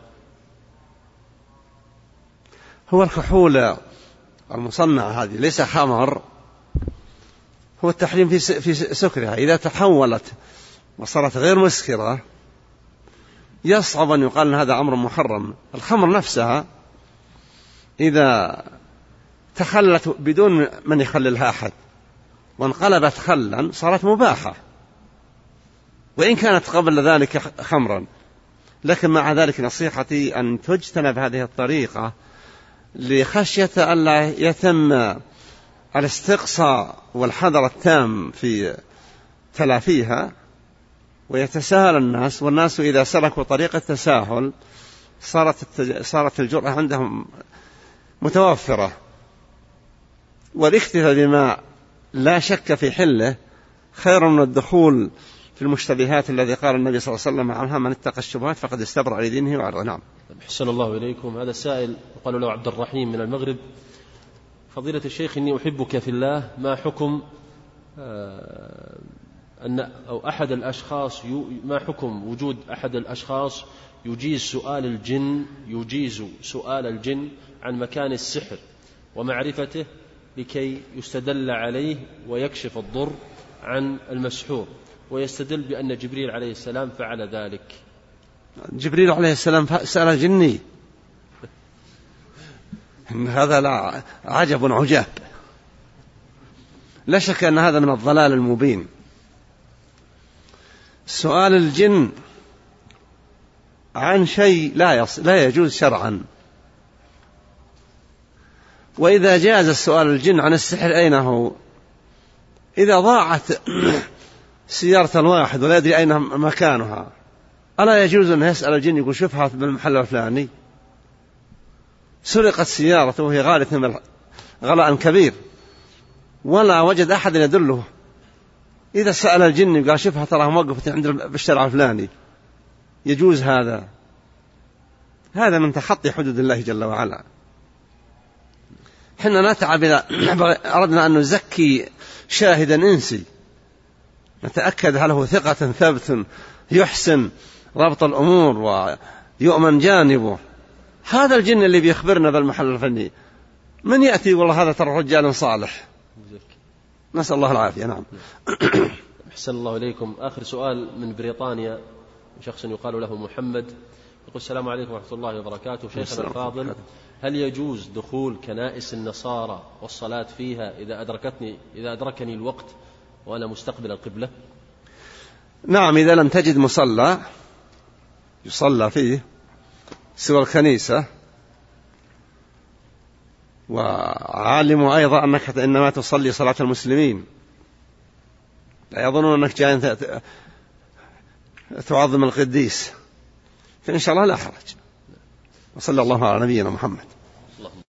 هو الكحول المصنع هذه ليس خمر، هو التحريم في في سكرها. إذا تحولت وصارت غير مسكرة يصعب أن يقال أن هذا أمر محرم. الخمر نفسها إذا تخلت بدون من يخللها أحد وانقلبت خلا صارت مباحة، وإن كانت قبل ذلك خمرا. لكن مع ذلك نصيحتي أن تجتنب هذه الطريقة لخشية أن لا يتم الاستقصاء والحذر التام في تلافيها ويتساهل الناس، والناس إذا سلكوا طريق التساهل صارت صارت الجرأة عندهم متوفرة. والاكتفاء بما لا شك في حله خير من الدخول في المشتبهات الذي قال النبي صلى الله عليه وسلم عنها: من اتقى الشبهات فقد استبرأ لدينه وعرضه. نعم. أحسن الله إليكم. هذا السائل يقال له عبد الرحيم من المغرب: فضيلة الشيخ، إني أحبك في الله، ما حكم آه أن أو أحد الأشخاص ما حكم وجود أحد الأشخاص يجيز سؤال الجن يجيز سؤال الجن عن مكان السحر ومعرفته لكي يستدل عليه ويكشف الضر عن المسحور، ويستدل بأن جبريل عليه السلام فعل ذلك؟ جبريل عليه السلام سأل جني، هذا لا عجب عجاب. لا شك أن هذا من الضلال المبين. سؤال الجن عن شيء لا يص... لا يجوز شرعا. وإذا جاز السؤال الجن عن السحر أين هو؟ إذا ضاعت سيارة الواحد ولا يدري أين مكانها، ألا يجوز أن يسأل الجن يقول شوفها بالمحل الفلاني؟ سرقت سيارته وهي غالة غلاء كبير ولا وجد أحد يدله، إذا سأل الجن قال شوفها تراها موقفة عند بالشارع الفلاني، يجوز هذا؟ هذا من تخطي حدود الله جل وعلا. حنا نتعب إذا أردنا أن نزكي شاهدا إنسي نتأكد هل هو ثقة ثبت يحسن ربط الأمور ويؤمن جانبه. هذا الجن اللي بيخبرنا بالمحل الفني من يأتي والله هذا ترى رجال صالح، نسأل الله العافية. نعم. أحسن الله إليكم. آخر سؤال من بريطانيا، شخص يقال له محمد، يقول: السلام عليكم ورحمة الله وبركاته. شيخنا الفاضل، هل يجوز دخول كنائس النصارى والصلاة فيها إذا أدركتني إذا أدركني الوقت وأنا مستقبل القبلة؟ نعم، إذا لم تجد مصلى يصلى فيه سوى الكنيسة، وعالموا أيضا أنك إنما تصلي صلاة المسلمين، لا يظنون أنك جاي تعظم القديس، فإن شاء الله لا حرج. وصلى الله على نبينا محمد.